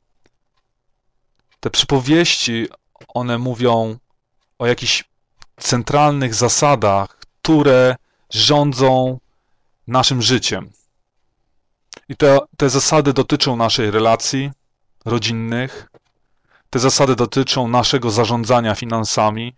te przypowieści, one mówią o jakichś centralnych zasadach, które rządzą naszym życiem. I te zasady dotyczą naszej relacji rodzinnych, te zasady dotyczą naszego zarządzania finansami,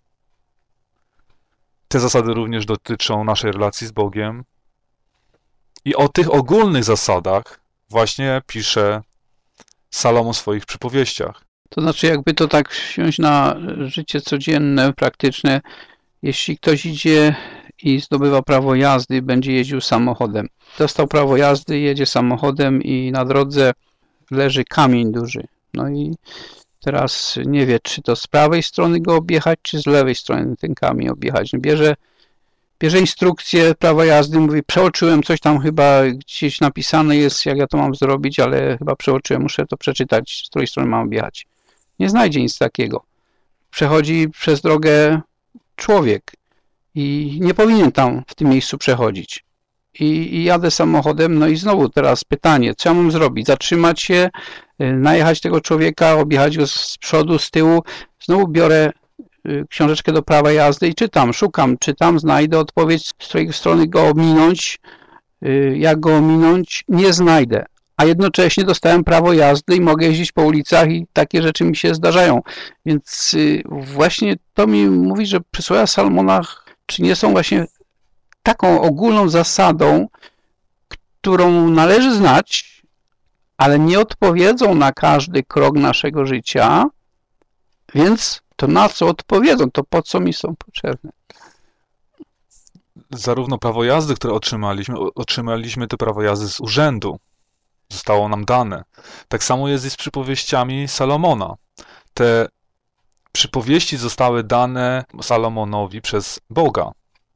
te zasady również dotyczą naszej relacji z Bogiem. I o tych ogólnych zasadach właśnie pisze Salomon w swoich przypowieściach. To znaczy, jakby to tak wziąć na życie codzienne, praktyczne, jeśli ktoś idzie i zdobywa prawo jazdy, będzie jeździł samochodem. Dostał prawo jazdy, jedzie samochodem i na drodze leży kamień duży. No i teraz nie wie, czy to z prawej strony go objechać, czy z lewej strony ten kamień objechać. Bierze instrukcję prawa jazdy, mówi, przeoczyłem, coś tam chyba gdzieś napisane jest, jak ja to mam zrobić, ale chyba przeoczyłem, muszę to przeczytać, z której strony mam objechać. Nie znajdzie nic takiego. Przechodzi przez drogę człowiek i nie powinien tam w tym miejscu przechodzić. I jadę samochodem, no i znowu teraz pytanie, co ja mam zrobić? Zatrzymać się, najechać tego człowieka, objechać go z przodu, z tyłu. Znowu biorę książeczkę do prawa jazdy i czytam, znajdę odpowiedź, z której strony go ominąć, jak go ominąć, nie znajdę. A jednocześnie dostałem prawo jazdy i mogę jeździć po ulicach i takie rzeczy mi się zdarzają. Więc właśnie to mi mówi, że przysłowie Salomona czy nie są właśnie taką ogólną zasadą, którą należy znać, ale nie odpowiedzą na każdy krok naszego życia, więc to na co odpowiedzą, to po co mi są potrzebne. Zarówno prawo jazdy, które otrzymaliśmy to prawo jazdy z urzędu. Zostało nam dane. Tak samo jest i z przypowieściami Salomona. Te przypowieści zostały dane Salomonowi przez Boga.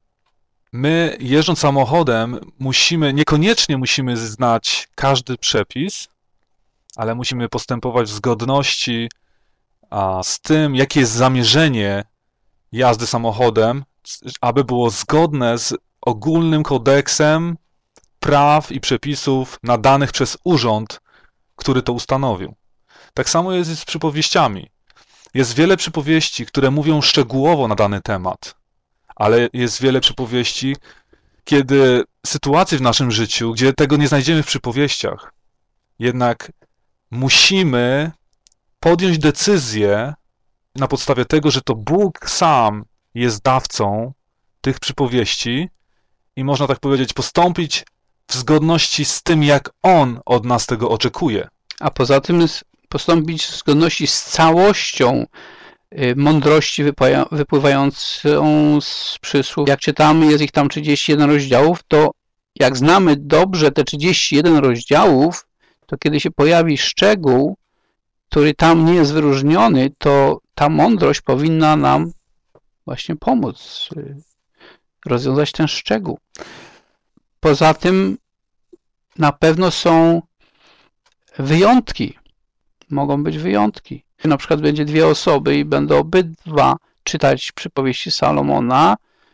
My, jeżdżąc samochodem, niekoniecznie musimy znać każdy przepis, ale musimy postępować w zgodności z tym, jakie jest zamierzenie jazdy samochodem, aby było zgodne z ogólnym kodeksem praw i przepisów nadanych przez urząd, który to ustanowił. Tak samo jest i z przypowieściami. Jest wiele przypowieści, które mówią szczegółowo na dany temat, ale jest wiele przypowieści, kiedy sytuacje w naszym życiu, gdzie tego nie znajdziemy w przypowieściach. Jednak musimy podjąć decyzję na podstawie tego, że to Bóg sam jest dawcą tych przypowieści i można tak powiedzieć, postąpić w zgodności z tym, jak On od nas tego oczekuje. A poza tym postąpić w zgodności z całością mądrości wypływającą z przysłów. Jak czytamy, jest ich tam 31 rozdziałów, to jak znamy dobrze te 31 rozdziałów, to kiedy się pojawi szczegół, który tam nie jest wyróżniony, to ta mądrość powinna nam właśnie pomóc rozwiązać ten szczegół. Poza tym na pewno są wyjątki. Mogą być wyjątki. Na przykład będzie dwie osoby i będą obydwa czytać przypowieści Salomona.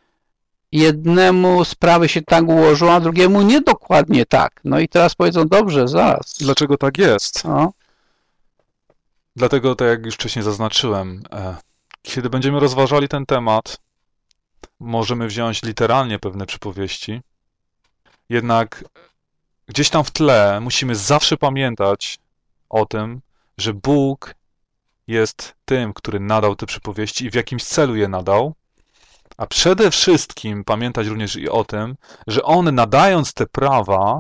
Jednemu sprawy się tak ułożą, a drugiemu nie dokładnie tak. No i teraz powiedzą, dobrze, zaraz. Dlaczego tak jest? No. Dlatego, tak jak już wcześniej zaznaczyłem, kiedy będziemy rozważali ten temat, możemy wziąć literalnie pewne przypowieści, jednak gdzieś tam w tle musimy zawsze pamiętać o tym, że Bóg jest tym, który nadał te przypowieści i w jakimś celu je nadał, a przede wszystkim pamiętać również i o tym, że On, nadając te prawa,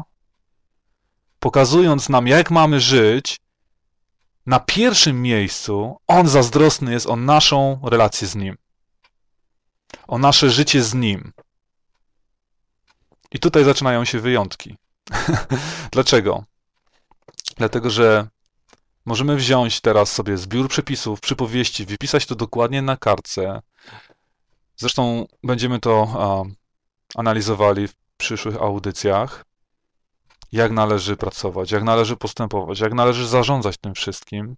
pokazując nam, jak mamy żyć, na pierwszym miejscu On zazdrosny jest o naszą relację z Nim, o nasze życie z Nim. I tutaj zaczynają się wyjątki. Dlaczego? Dlatego, że możemy wziąć teraz sobie zbiór przepisów, przypowieści, wypisać to dokładnie na kartce. Zresztą będziemy to analizowali w przyszłych audycjach. Jak należy pracować, jak należy postępować, jak należy zarządzać tym wszystkim.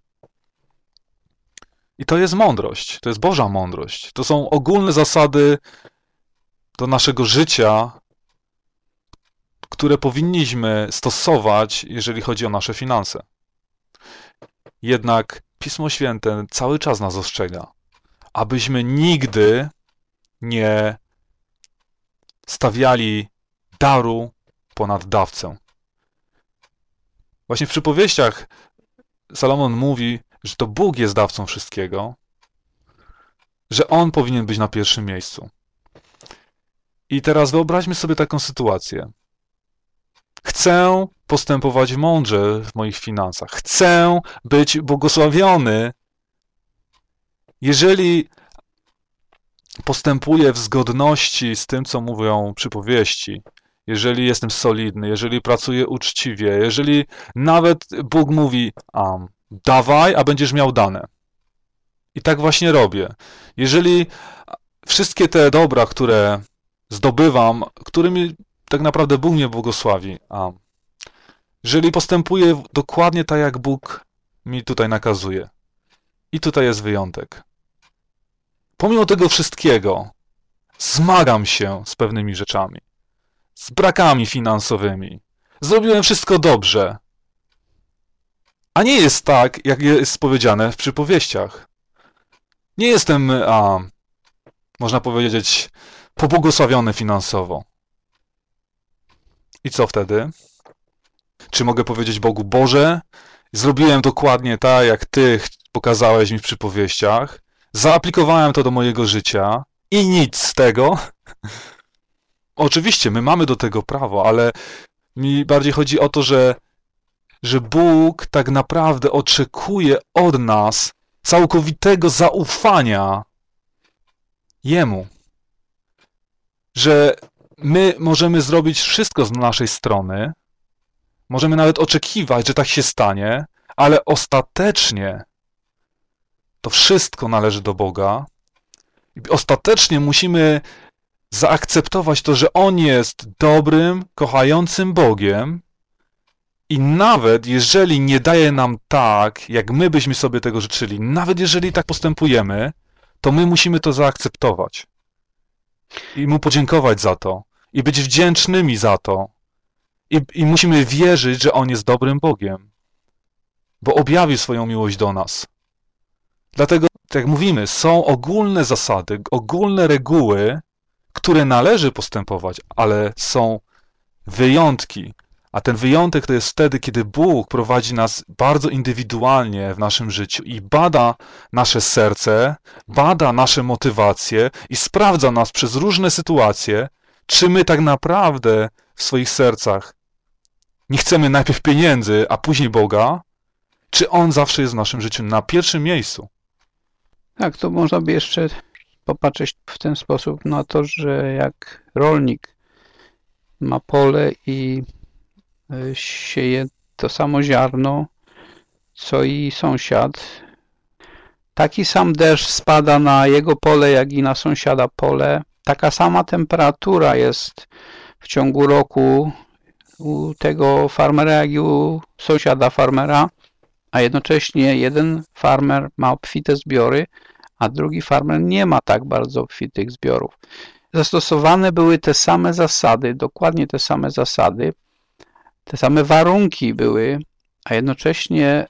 I to jest mądrość, to jest Boża mądrość. To są ogólne zasady do naszego życia, które powinniśmy stosować, jeżeli chodzi o nasze finanse. Jednak Pismo Święte cały czas nas ostrzega, abyśmy nigdy nie stawiali daru ponad dawcę. Właśnie w przypowieściach Salomon mówi, że to Bóg jest dawcą wszystkiego, że On powinien być na pierwszym miejscu. I teraz wyobraźmy sobie taką sytuację. Chcę postępować mądrze w moich finansach. Chcę być błogosławiony. Jeżeli postępuję w zgodności z tym, co mówią przypowieści, jeżeli jestem solidny, jeżeli pracuję uczciwie, jeżeli nawet Bóg mówi, dawaj, a będziesz miał dane. I tak właśnie robię. Jeżeli wszystkie te dobra, które zdobywam, którymi tak naprawdę Bóg mnie błogosławi, jeżeli postępuję dokładnie tak, jak Bóg mi tutaj nakazuje. I tutaj jest wyjątek. Pomimo tego wszystkiego zmagam się z pewnymi rzeczami. Z brakami finansowymi. Zrobiłem wszystko dobrze. A nie jest tak, jak jest powiedziane w przypowieściach. Nie jestem, można powiedzieć, pobłogosławiony finansowo. I co wtedy? Czy mogę powiedzieć Bogu, Boże, zrobiłem dokładnie tak, jak Ty pokazałeś mi w przypowieściach, zaaplikowałem to do mojego życia i nic z tego? Oczywiście, my mamy do tego prawo, ale mi bardziej chodzi o to, że Bóg tak naprawdę oczekuje od nas całkowitego zaufania Jemu. Że my możemy zrobić wszystko z naszej strony, możemy nawet oczekiwać, że tak się stanie, ale ostatecznie to wszystko należy do Boga. I ostatecznie musimy zaakceptować to, że On jest dobrym, kochającym Bogiem i nawet jeżeli nie daje nam tak, jak my byśmy sobie tego życzyli, nawet jeżeli tak postępujemy, to my musimy to zaakceptować i Mu podziękować za to i być wdzięcznymi za to i musimy wierzyć, że On jest dobrym Bogiem, bo objawił swoją miłość do nas. Dlatego, tak jak mówimy, są ogólne zasady, ogólne reguły, które należy postępować, ale są wyjątki. A ten wyjątek to jest wtedy, kiedy Bóg prowadzi nas bardzo indywidualnie w naszym życiu i bada nasze serce, bada nasze motywacje i sprawdza nas przez różne sytuacje, czy my tak naprawdę w swoich sercach nie chcemy najpierw pieniędzy, a później Boga, czy On zawsze jest w naszym życiu na pierwszym miejscu. Tak, to można by jeszcze popatrzeć w ten sposób na to, że jak rolnik ma pole i sieje to samo ziarno, co i sąsiad, taki sam deszcz spada na jego pole, jak i na sąsiada pole. Taka sama temperatura jest w ciągu roku u tego farmera, jak i u sąsiada farmera, a jednocześnie jeden farmer ma obfite zbiory, a drugi farmer nie ma tak bardzo obfitych zbiorów. Zastosowane były te same zasady, dokładnie te same zasady, te same warunki były, a jednocześnie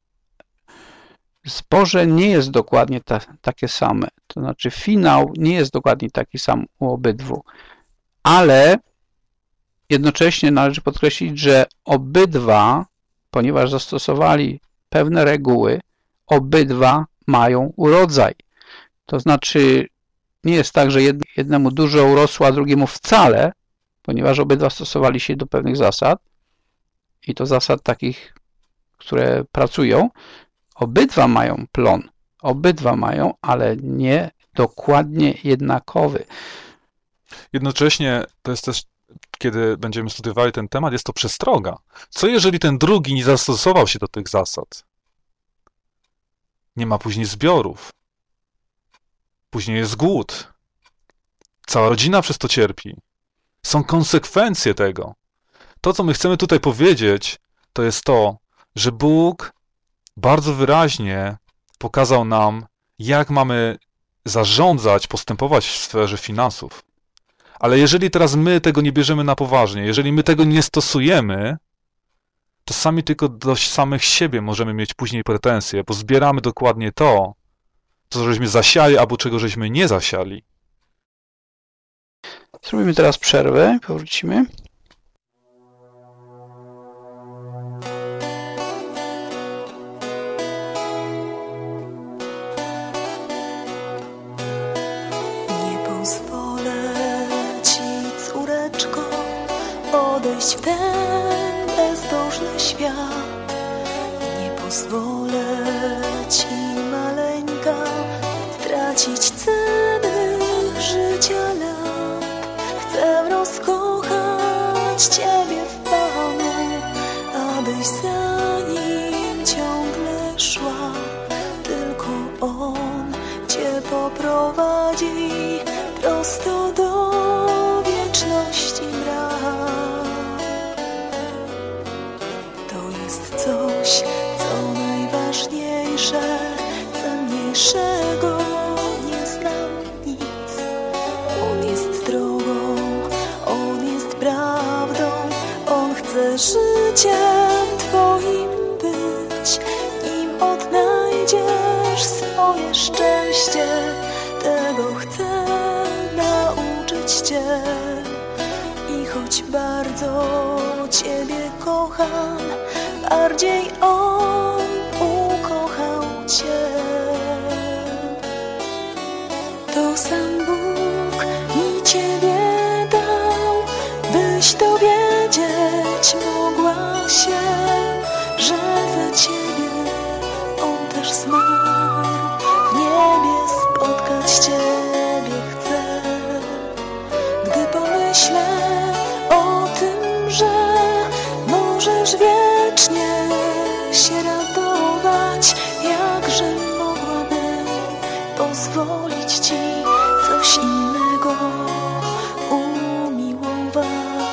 zboże nie jest dokładnie takie same. To znaczy finał nie jest dokładnie taki sam u obydwu. Ale jednocześnie należy podkreślić, że obydwa, ponieważ zastosowali pewne reguły, obydwa mają urodzaj. To znaczy nie jest tak, że jednemu dużo urosło, a drugiemu wcale, ponieważ obydwa stosowali się do pewnych zasad i to zasad takich, które pracują. Obydwa mają plon, obydwa mają, ale nie dokładnie jednakowy. Jednocześnie to jest też kiedy będziemy studiowali ten temat, jest to przestroga. Co jeżeli ten drugi nie zastosował się do tych zasad? Nie ma później zbiorów. Później jest głód. Cała rodzina przez to cierpi. Są konsekwencje tego. To, co my chcemy tutaj powiedzieć, to jest to, że Bóg bardzo wyraźnie pokazał nam, jak mamy zarządzać, postępować w sferze finansów. Ale jeżeli teraz my tego nie bierzemy na poważnie, jeżeli my tego nie stosujemy, to sami tylko do samych siebie możemy mieć później pretensje, bo zbieramy dokładnie to, co żeśmy zasiali, albo czego żeśmy nie zasiali. Zrobimy teraz przerwę i powrócimy. Nie pozwolę ci, córeczko, odejść w ten bezbożny świat. Nie pozwolę ci, maleńka, stracić cennych życia lat. Chcę rozkochać ciebie w Panu, abyś za nim ciągle szła. Tylko On cię poprowadzi prosto do wieczności bram. To jest coś, co najważniejsze, cenniejszego nie znam nic. On jest drogą, On jest prawdą, On chce życiem twoim być. Nim odnajdziesz swoje szczęście, tego chcę nauczyć cię. I choć bardzo ciebie kocham, bardziej On ukochał cię. To sam Bóg mi ciebie dał, byś dowiedzieć mogła się, że za ciebie On też zmarł. W niebie spotkać ciebie chcę. Gdy pomyślę o tym, że możesz wiecznie się radować, jakże mogłabym pozwolić ci coś innego umiłować.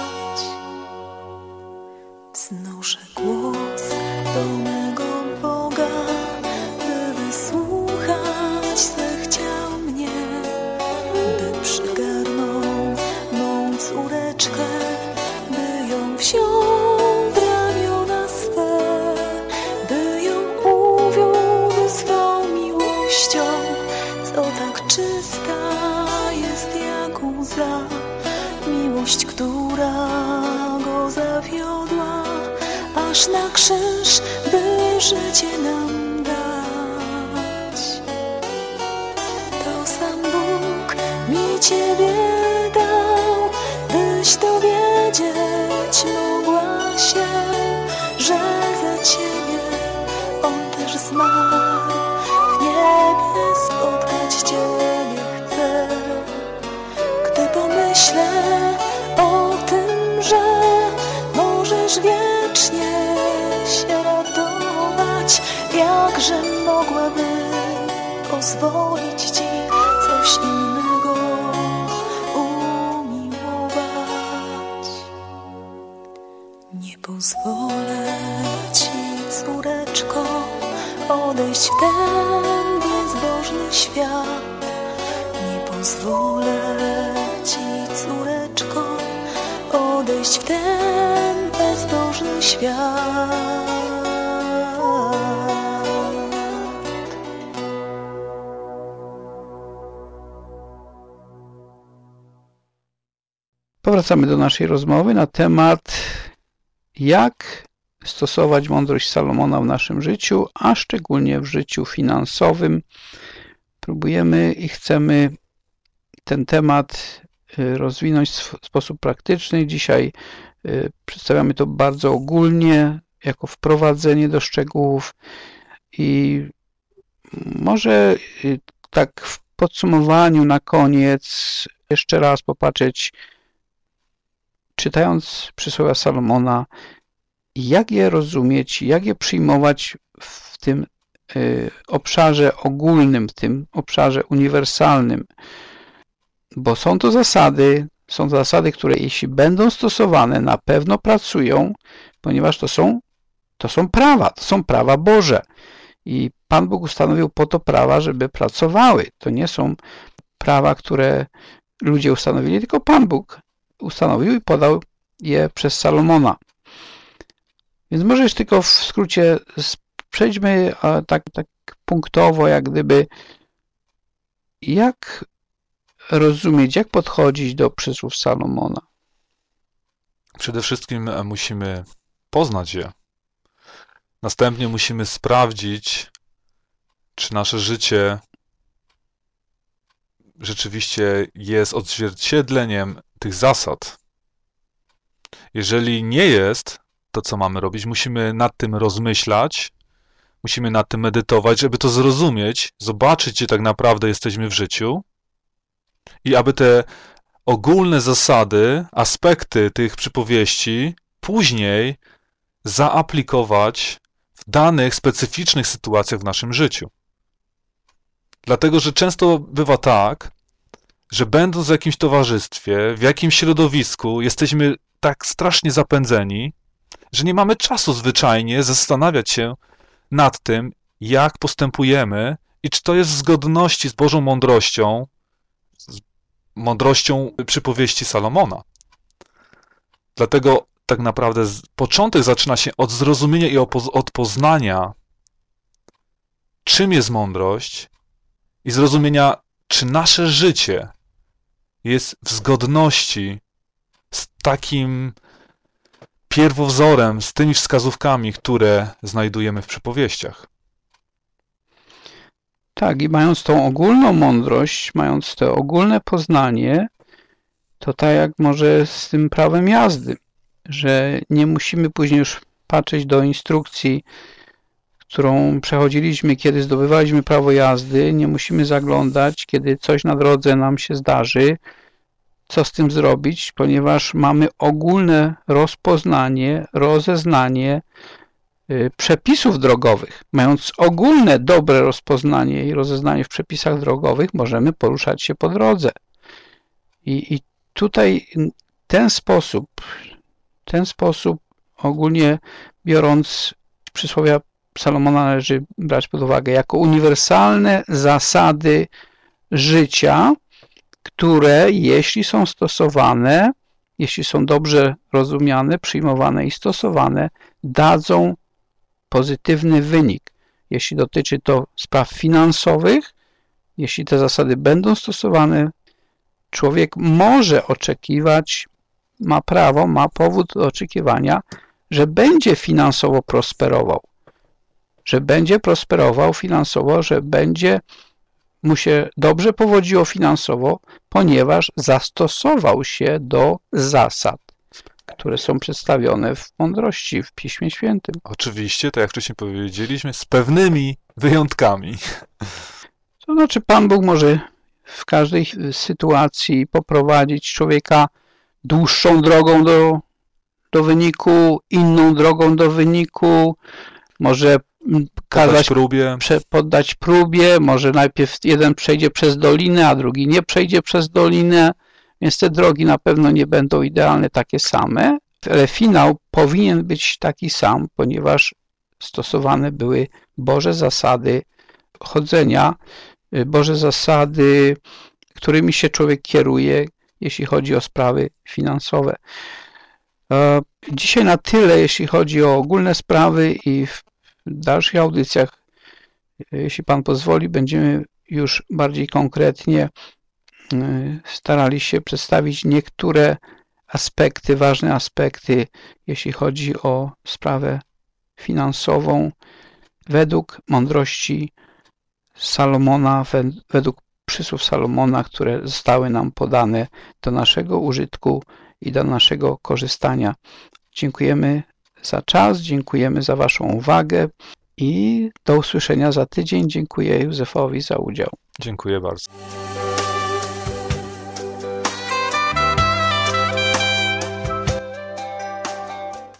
Wznoszę głos do mego Boga, by wysłuchać zechciał mnie, by przygarnął mą córeczkę, by ją wziął w ramiona swe, by ją uwiódł swą miłością, co tak czysta jest jak łza. Miłość, która go zawiodła, aż na krzyż, by życie nam dać. To sam Bóg mi ciebie dał, byś dowiedzieć mogła się, że za ciebie On też zmarł. W niebie spotkać ciebie chcę. Gdy pomyślę o tym, że możesz wiecznie się radować, jakże mogłabym pozwolić ci coś innego umiłować. Nie pozwolę ci, córeczko, odejść w ten bezbożny świat. Nie pozwolę ci, córeczko, odejść w ten bezbożny świat. Powracamy do naszej rozmowy na temat, jak stosować mądrość Salomona w naszym życiu, a szczególnie w życiu finansowym. Próbujemy i chcemy ten temat rozwinąć w sposób praktyczny. Dzisiaj przedstawiamy to bardzo ogólnie, jako wprowadzenie do szczegółów i może tak w podsumowaniu na koniec jeszcze raz popatrzeć, czytając przysłowia Salomona, jak je rozumieć, jak je przyjmować w tym obszarze ogólnym, w tym obszarze uniwersalnym. Bo są to zasady, które jeśli będą stosowane, na pewno pracują, ponieważ to są prawa Boże. I Pan Bóg ustanowił po to prawa, żeby pracowały. To nie są prawa, które ludzie ustanowili, tylko Pan Bóg ustanowił i podał je przez Salomona. Więc może jeszcze tylko w skrócie przejdźmy tak punktowo, jak gdyby, jak rozumieć, jak podchodzić do przysłów Salomona. Przede wszystkim musimy poznać je. Następnie musimy sprawdzić, czy nasze życie rzeczywiście jest odzwierciedleniem tych zasad. Jeżeli nie jest, to co mamy robić? Musimy nad tym rozmyślać, musimy nad tym medytować, żeby to zrozumieć, zobaczyć, gdzie tak naprawdę jesteśmy w życiu i aby te ogólne zasady, aspekty tych przypowieści później zaaplikować w danych specyficznych sytuacjach w naszym życiu. Dlatego, że często bywa tak, że będąc w jakimś towarzystwie, w jakimś środowisku, jesteśmy tak strasznie zapędzeni, że nie mamy czasu zwyczajnie zastanawiać się nad tym, jak postępujemy i czy to jest w zgodności z Bożą mądrością, z mądrością przypowieści Salomona. Dlatego tak naprawdę początek zaczyna się od zrozumienia i od poznania, czym jest mądrość i zrozumienia, czy nasze życie jest w zgodności z takim pierwowzorem, z tymi wskazówkami, które znajdujemy w przypowieściach. Tak, i mając tą ogólną mądrość, mając to ogólne poznanie, to tak jak może z tym prawem jazdy, że nie musimy później już patrzeć do instrukcji, którą przechodziliśmy, kiedy zdobywaliśmy prawo jazdy, nie musimy zaglądać, kiedy coś na drodze nam się zdarzy, co z tym zrobić, ponieważ mamy ogólne rozpoznanie, rozeznanie przepisów drogowych. Mając ogólne, dobre rozpoznanie i rozeznanie w przepisach drogowych, możemy poruszać się po drodze. I tutaj ten sposób ogólnie biorąc przysłowia Salomona należy brać pod uwagę jako uniwersalne zasady życia, które jeśli są stosowane, jeśli są dobrze rozumiane, przyjmowane i stosowane, dadzą pozytywny wynik. Jeśli dotyczy to spraw finansowych, jeśli te zasady będą stosowane, człowiek może oczekiwać, ma prawo, ma powód do oczekiwania, że będzie finansowo prosperował. Że będzie prosperował finansowo, że będzie mu się dobrze powodziło finansowo, ponieważ zastosował się do zasad, które są przedstawione w mądrości, w Piśmie Świętym. Oczywiście, tak jak wcześniej powiedzieliśmy, z pewnymi wyjątkami. To znaczy Pan Bóg może w każdej sytuacji poprowadzić człowieka dłuższą drogą do wyniku, inną drogą do wyniku, może poddać próbie, może najpierw jeden przejdzie przez dolinę, a drugi nie przejdzie przez dolinę, więc te drogi na pewno nie będą idealne, takie same, ale finał powinien być taki sam, ponieważ stosowane były Boże zasady chodzenia, Boże zasady, którymi się człowiek kieruje, jeśli chodzi o sprawy finansowe. Dzisiaj na tyle, jeśli chodzi o ogólne sprawy i w dalszych audycjach, jeśli Pan pozwoli, będziemy już bardziej konkretnie starali się przedstawić niektóre aspekty, ważne aspekty, jeśli chodzi o sprawę finansową według mądrości Salomona, według przysłów Salomona, które zostały nam podane do naszego użytku i do naszego korzystania. Dziękujemy za czas, dziękujemy za Waszą uwagę i do usłyszenia za tydzień. Dziękuję Józefowi za udział. Dziękuję bardzo.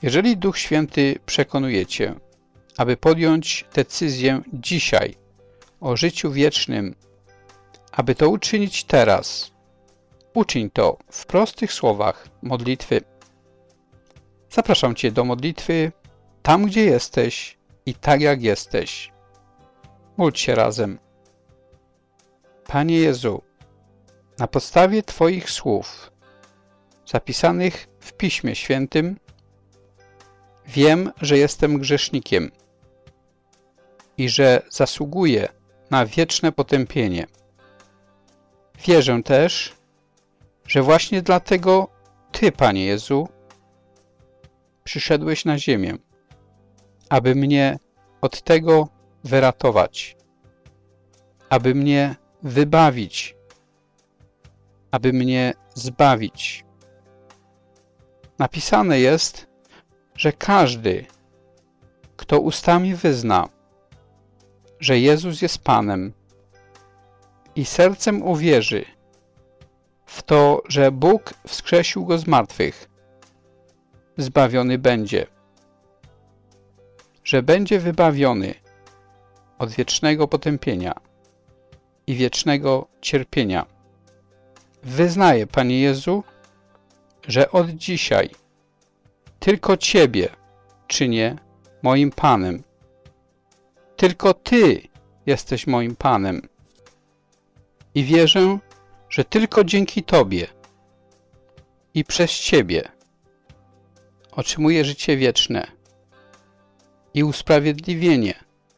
Jeżeli Duch Święty przekonuje Cię, aby podjąć decyzję dzisiaj o życiu wiecznym, aby to uczynić teraz, uczyń to w prostych słowach modlitwy. Zapraszam Cię do modlitwy tam, gdzie jesteś i tak, jak jesteś. Módl się razem. Panie Jezu, na podstawie Twoich słów zapisanych w Piśmie Świętym wiem, że jestem grzesznikiem i że zasługuję na wieczne potępienie. Wierzę też, że właśnie dlatego Ty, Panie Jezu, przyszedłeś na ziemię, aby mnie od tego wyratować, aby mnie wybawić, aby mnie zbawić. Napisane jest, że każdy, kto ustami wyzna, że Jezus jest Panem i sercem uwierzy w to, że Bóg wskrzesił Go z martwych, zbawiony będzie, że będzie wybawiony od wiecznego potępienia i wiecznego cierpienia. Wyznaję, Panie Jezu, że od dzisiaj tylko Ciebie czynię moim Panem. Tylko Ty jesteś moim Panem. I wierzę, że tylko dzięki Tobie i przez Ciebie otrzymuję życie wieczne i usprawiedliwienie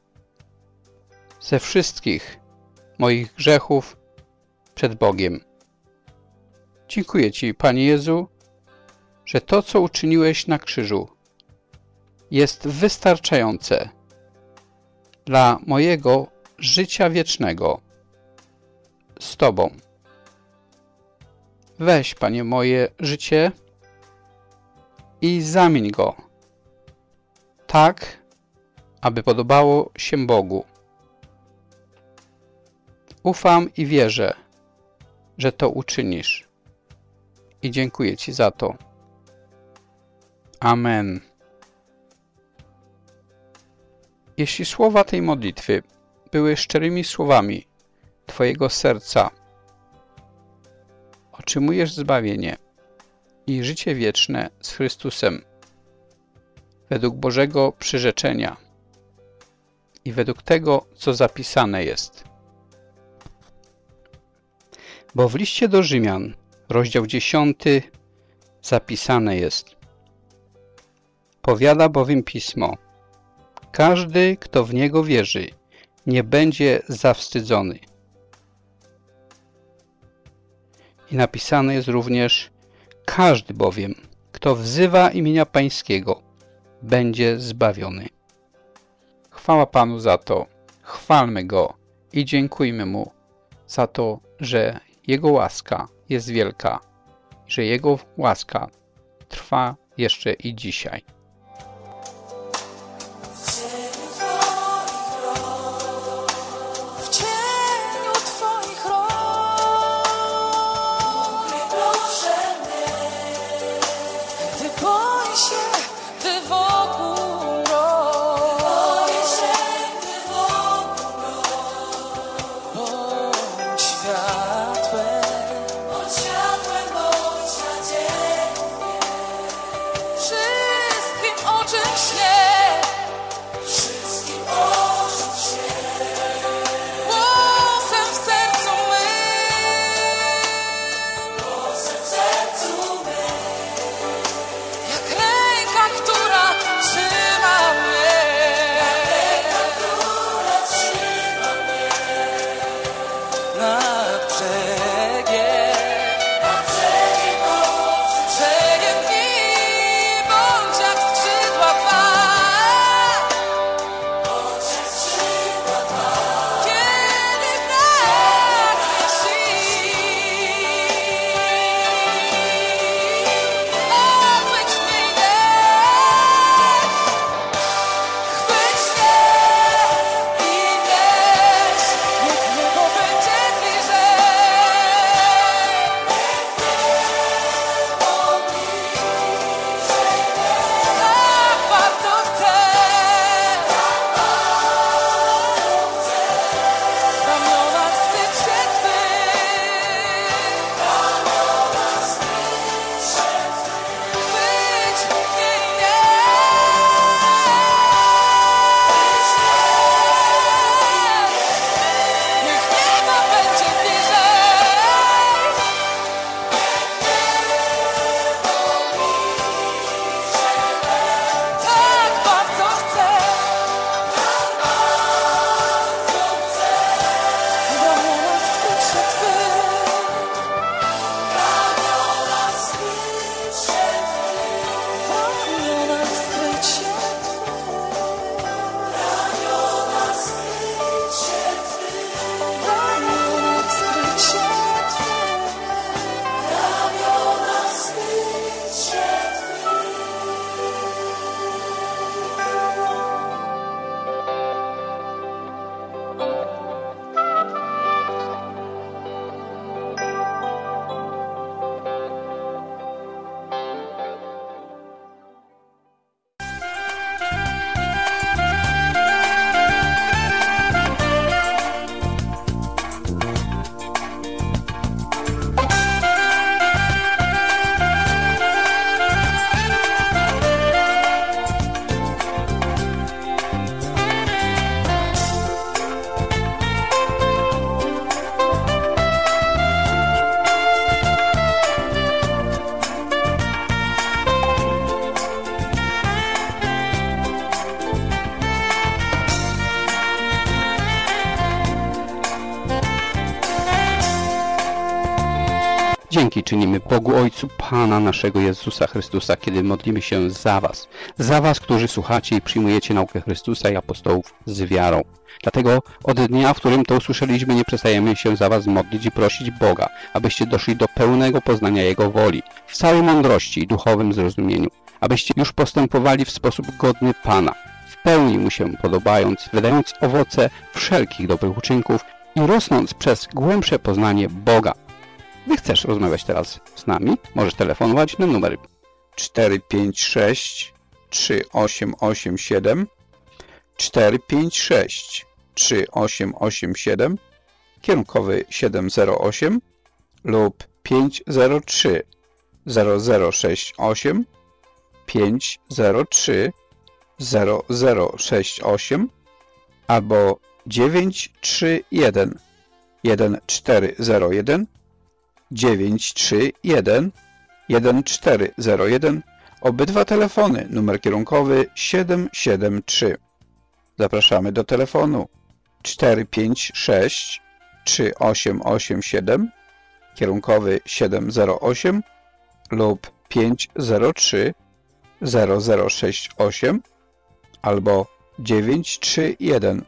ze wszystkich moich grzechów przed Bogiem. Dziękuję Ci, Panie Jezu, że to, co uczyniłeś na krzyżu, jest wystarczające dla mojego życia wiecznego z Tobą. Weź, Panie, moje życie i zamień go tak, aby podobało się Bogu. Ufam i wierzę, że to uczynisz. I dziękuję Ci za to. Amen. Jeśli słowa tej modlitwy były szczerymi słowami Twojego serca, otrzymujesz zbawienie i życie wieczne z Chrystusem według Bożego przyrzeczenia i według tego, co zapisane jest. Bo w liście do Rzymian, rozdział 10, zapisane jest: powiada bowiem Pismo: każdy, kto w Niego wierzy, nie będzie zawstydzony. I napisane jest również: każdy bowiem, kto wzywa imienia Pańskiego, będzie zbawiony. Chwała Panu za to, chwalmy Go i dziękujmy Mu za to, że Jego łaska jest wielka, że Jego łaska trwa jeszcze i dzisiaj. Bliżej Dzięki czynimy Bogu Ojcu Pana naszego Jezusa Chrystusa, kiedy modlimy się za was, którzy słuchacie i przyjmujecie naukę Chrystusa i apostołów z wiarą. Dlatego od dnia, w którym to usłyszeliśmy, nie przestajemy się za was modlić i prosić Boga, abyście doszli do pełnego poznania Jego woli, w całej mądrości i duchowym zrozumieniu, abyście już postępowali w sposób godny Pana, w pełni Mu się podobając, wydając owoce wszelkich dobrych uczynków i rosnąc przez głębsze poznanie Boga. Gdy chcesz rozmawiać teraz z nami, możesz telefonować na numer 456 3887 456 3887, kierunkowy 708 lub 503 0068 503 0068 albo 931 1401 931 1401. Obydwa telefony, numer kierunkowy 773. Zapraszamy do telefonu 456 3887, kierunkowy 708 lub 503 0068 albo 931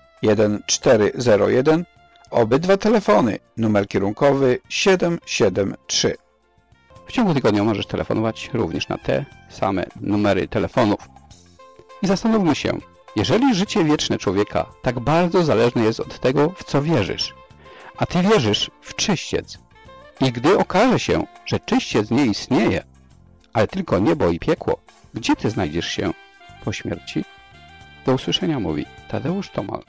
1401. Obydwa telefony, numer kierunkowy 773. W ciągu tygodnia możesz telefonować również na te same numery telefonów. I zastanówmy się, jeżeli życie wieczne człowieka tak bardzo zależne jest od tego, w co wierzysz, a ty wierzysz w czyściec, i gdy okaże się, że czyściec nie istnieje, ale tylko niebo i piekło, gdzie ty znajdziesz się po śmierci? Do usłyszenia mówi Tadeusz Tomal.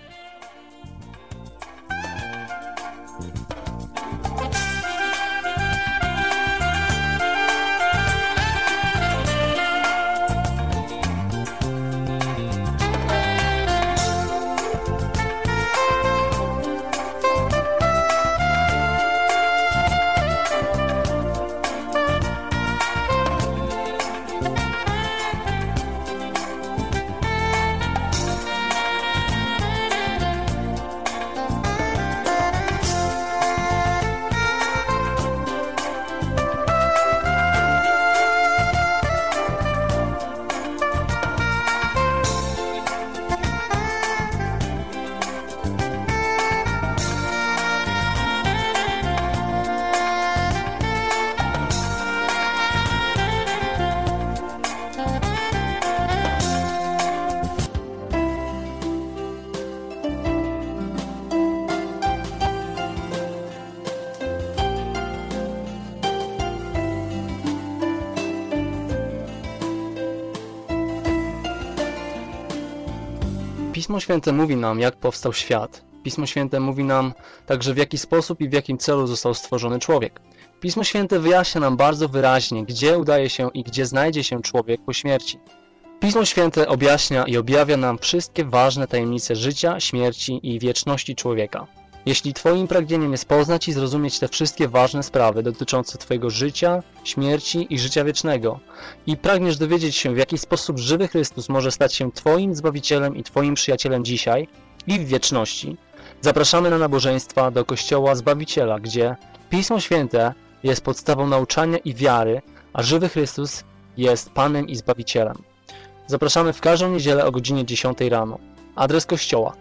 Pismo Święte mówi nam, jak powstał świat. Pismo Święte mówi nam także, w jaki sposób i w jakim celu został stworzony człowiek. Pismo Święte wyjaśnia nam bardzo wyraźnie, gdzie udaje się i gdzie znajdzie się człowiek po śmierci. Pismo Święte objaśnia i objawia nam wszystkie ważne tajemnice życia, śmierci i wieczności człowieka. Jeśli Twoim pragnieniem jest poznać i zrozumieć te wszystkie ważne sprawy dotyczące Twojego życia, śmierci i życia wiecznego i pragniesz dowiedzieć się, w jaki sposób żywy Chrystus może stać się Twoim Zbawicielem i Twoim przyjacielem dzisiaj i w wieczności, zapraszamy na nabożeństwa do Kościoła Zbawiciela, gdzie Pismo Święte jest podstawą nauczania i wiary, a żywy Chrystus jest Panem i Zbawicielem. Zapraszamy w każdą niedzielę o godzinie 10 rano. Adres kościoła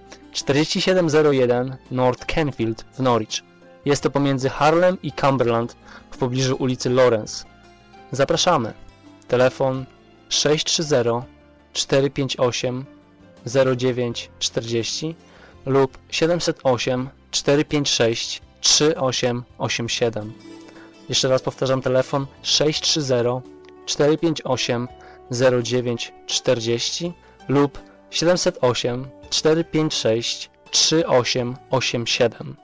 4701 North Canfield w Norwich. Jest to pomiędzy Harlem i Cumberland w pobliżu ulicy Lawrence. Zapraszamy. Telefon 630 458 0940 lub 708 456 3887. Jeszcze raz powtarzam, telefon 630 458 0940 lub 708 456 3887.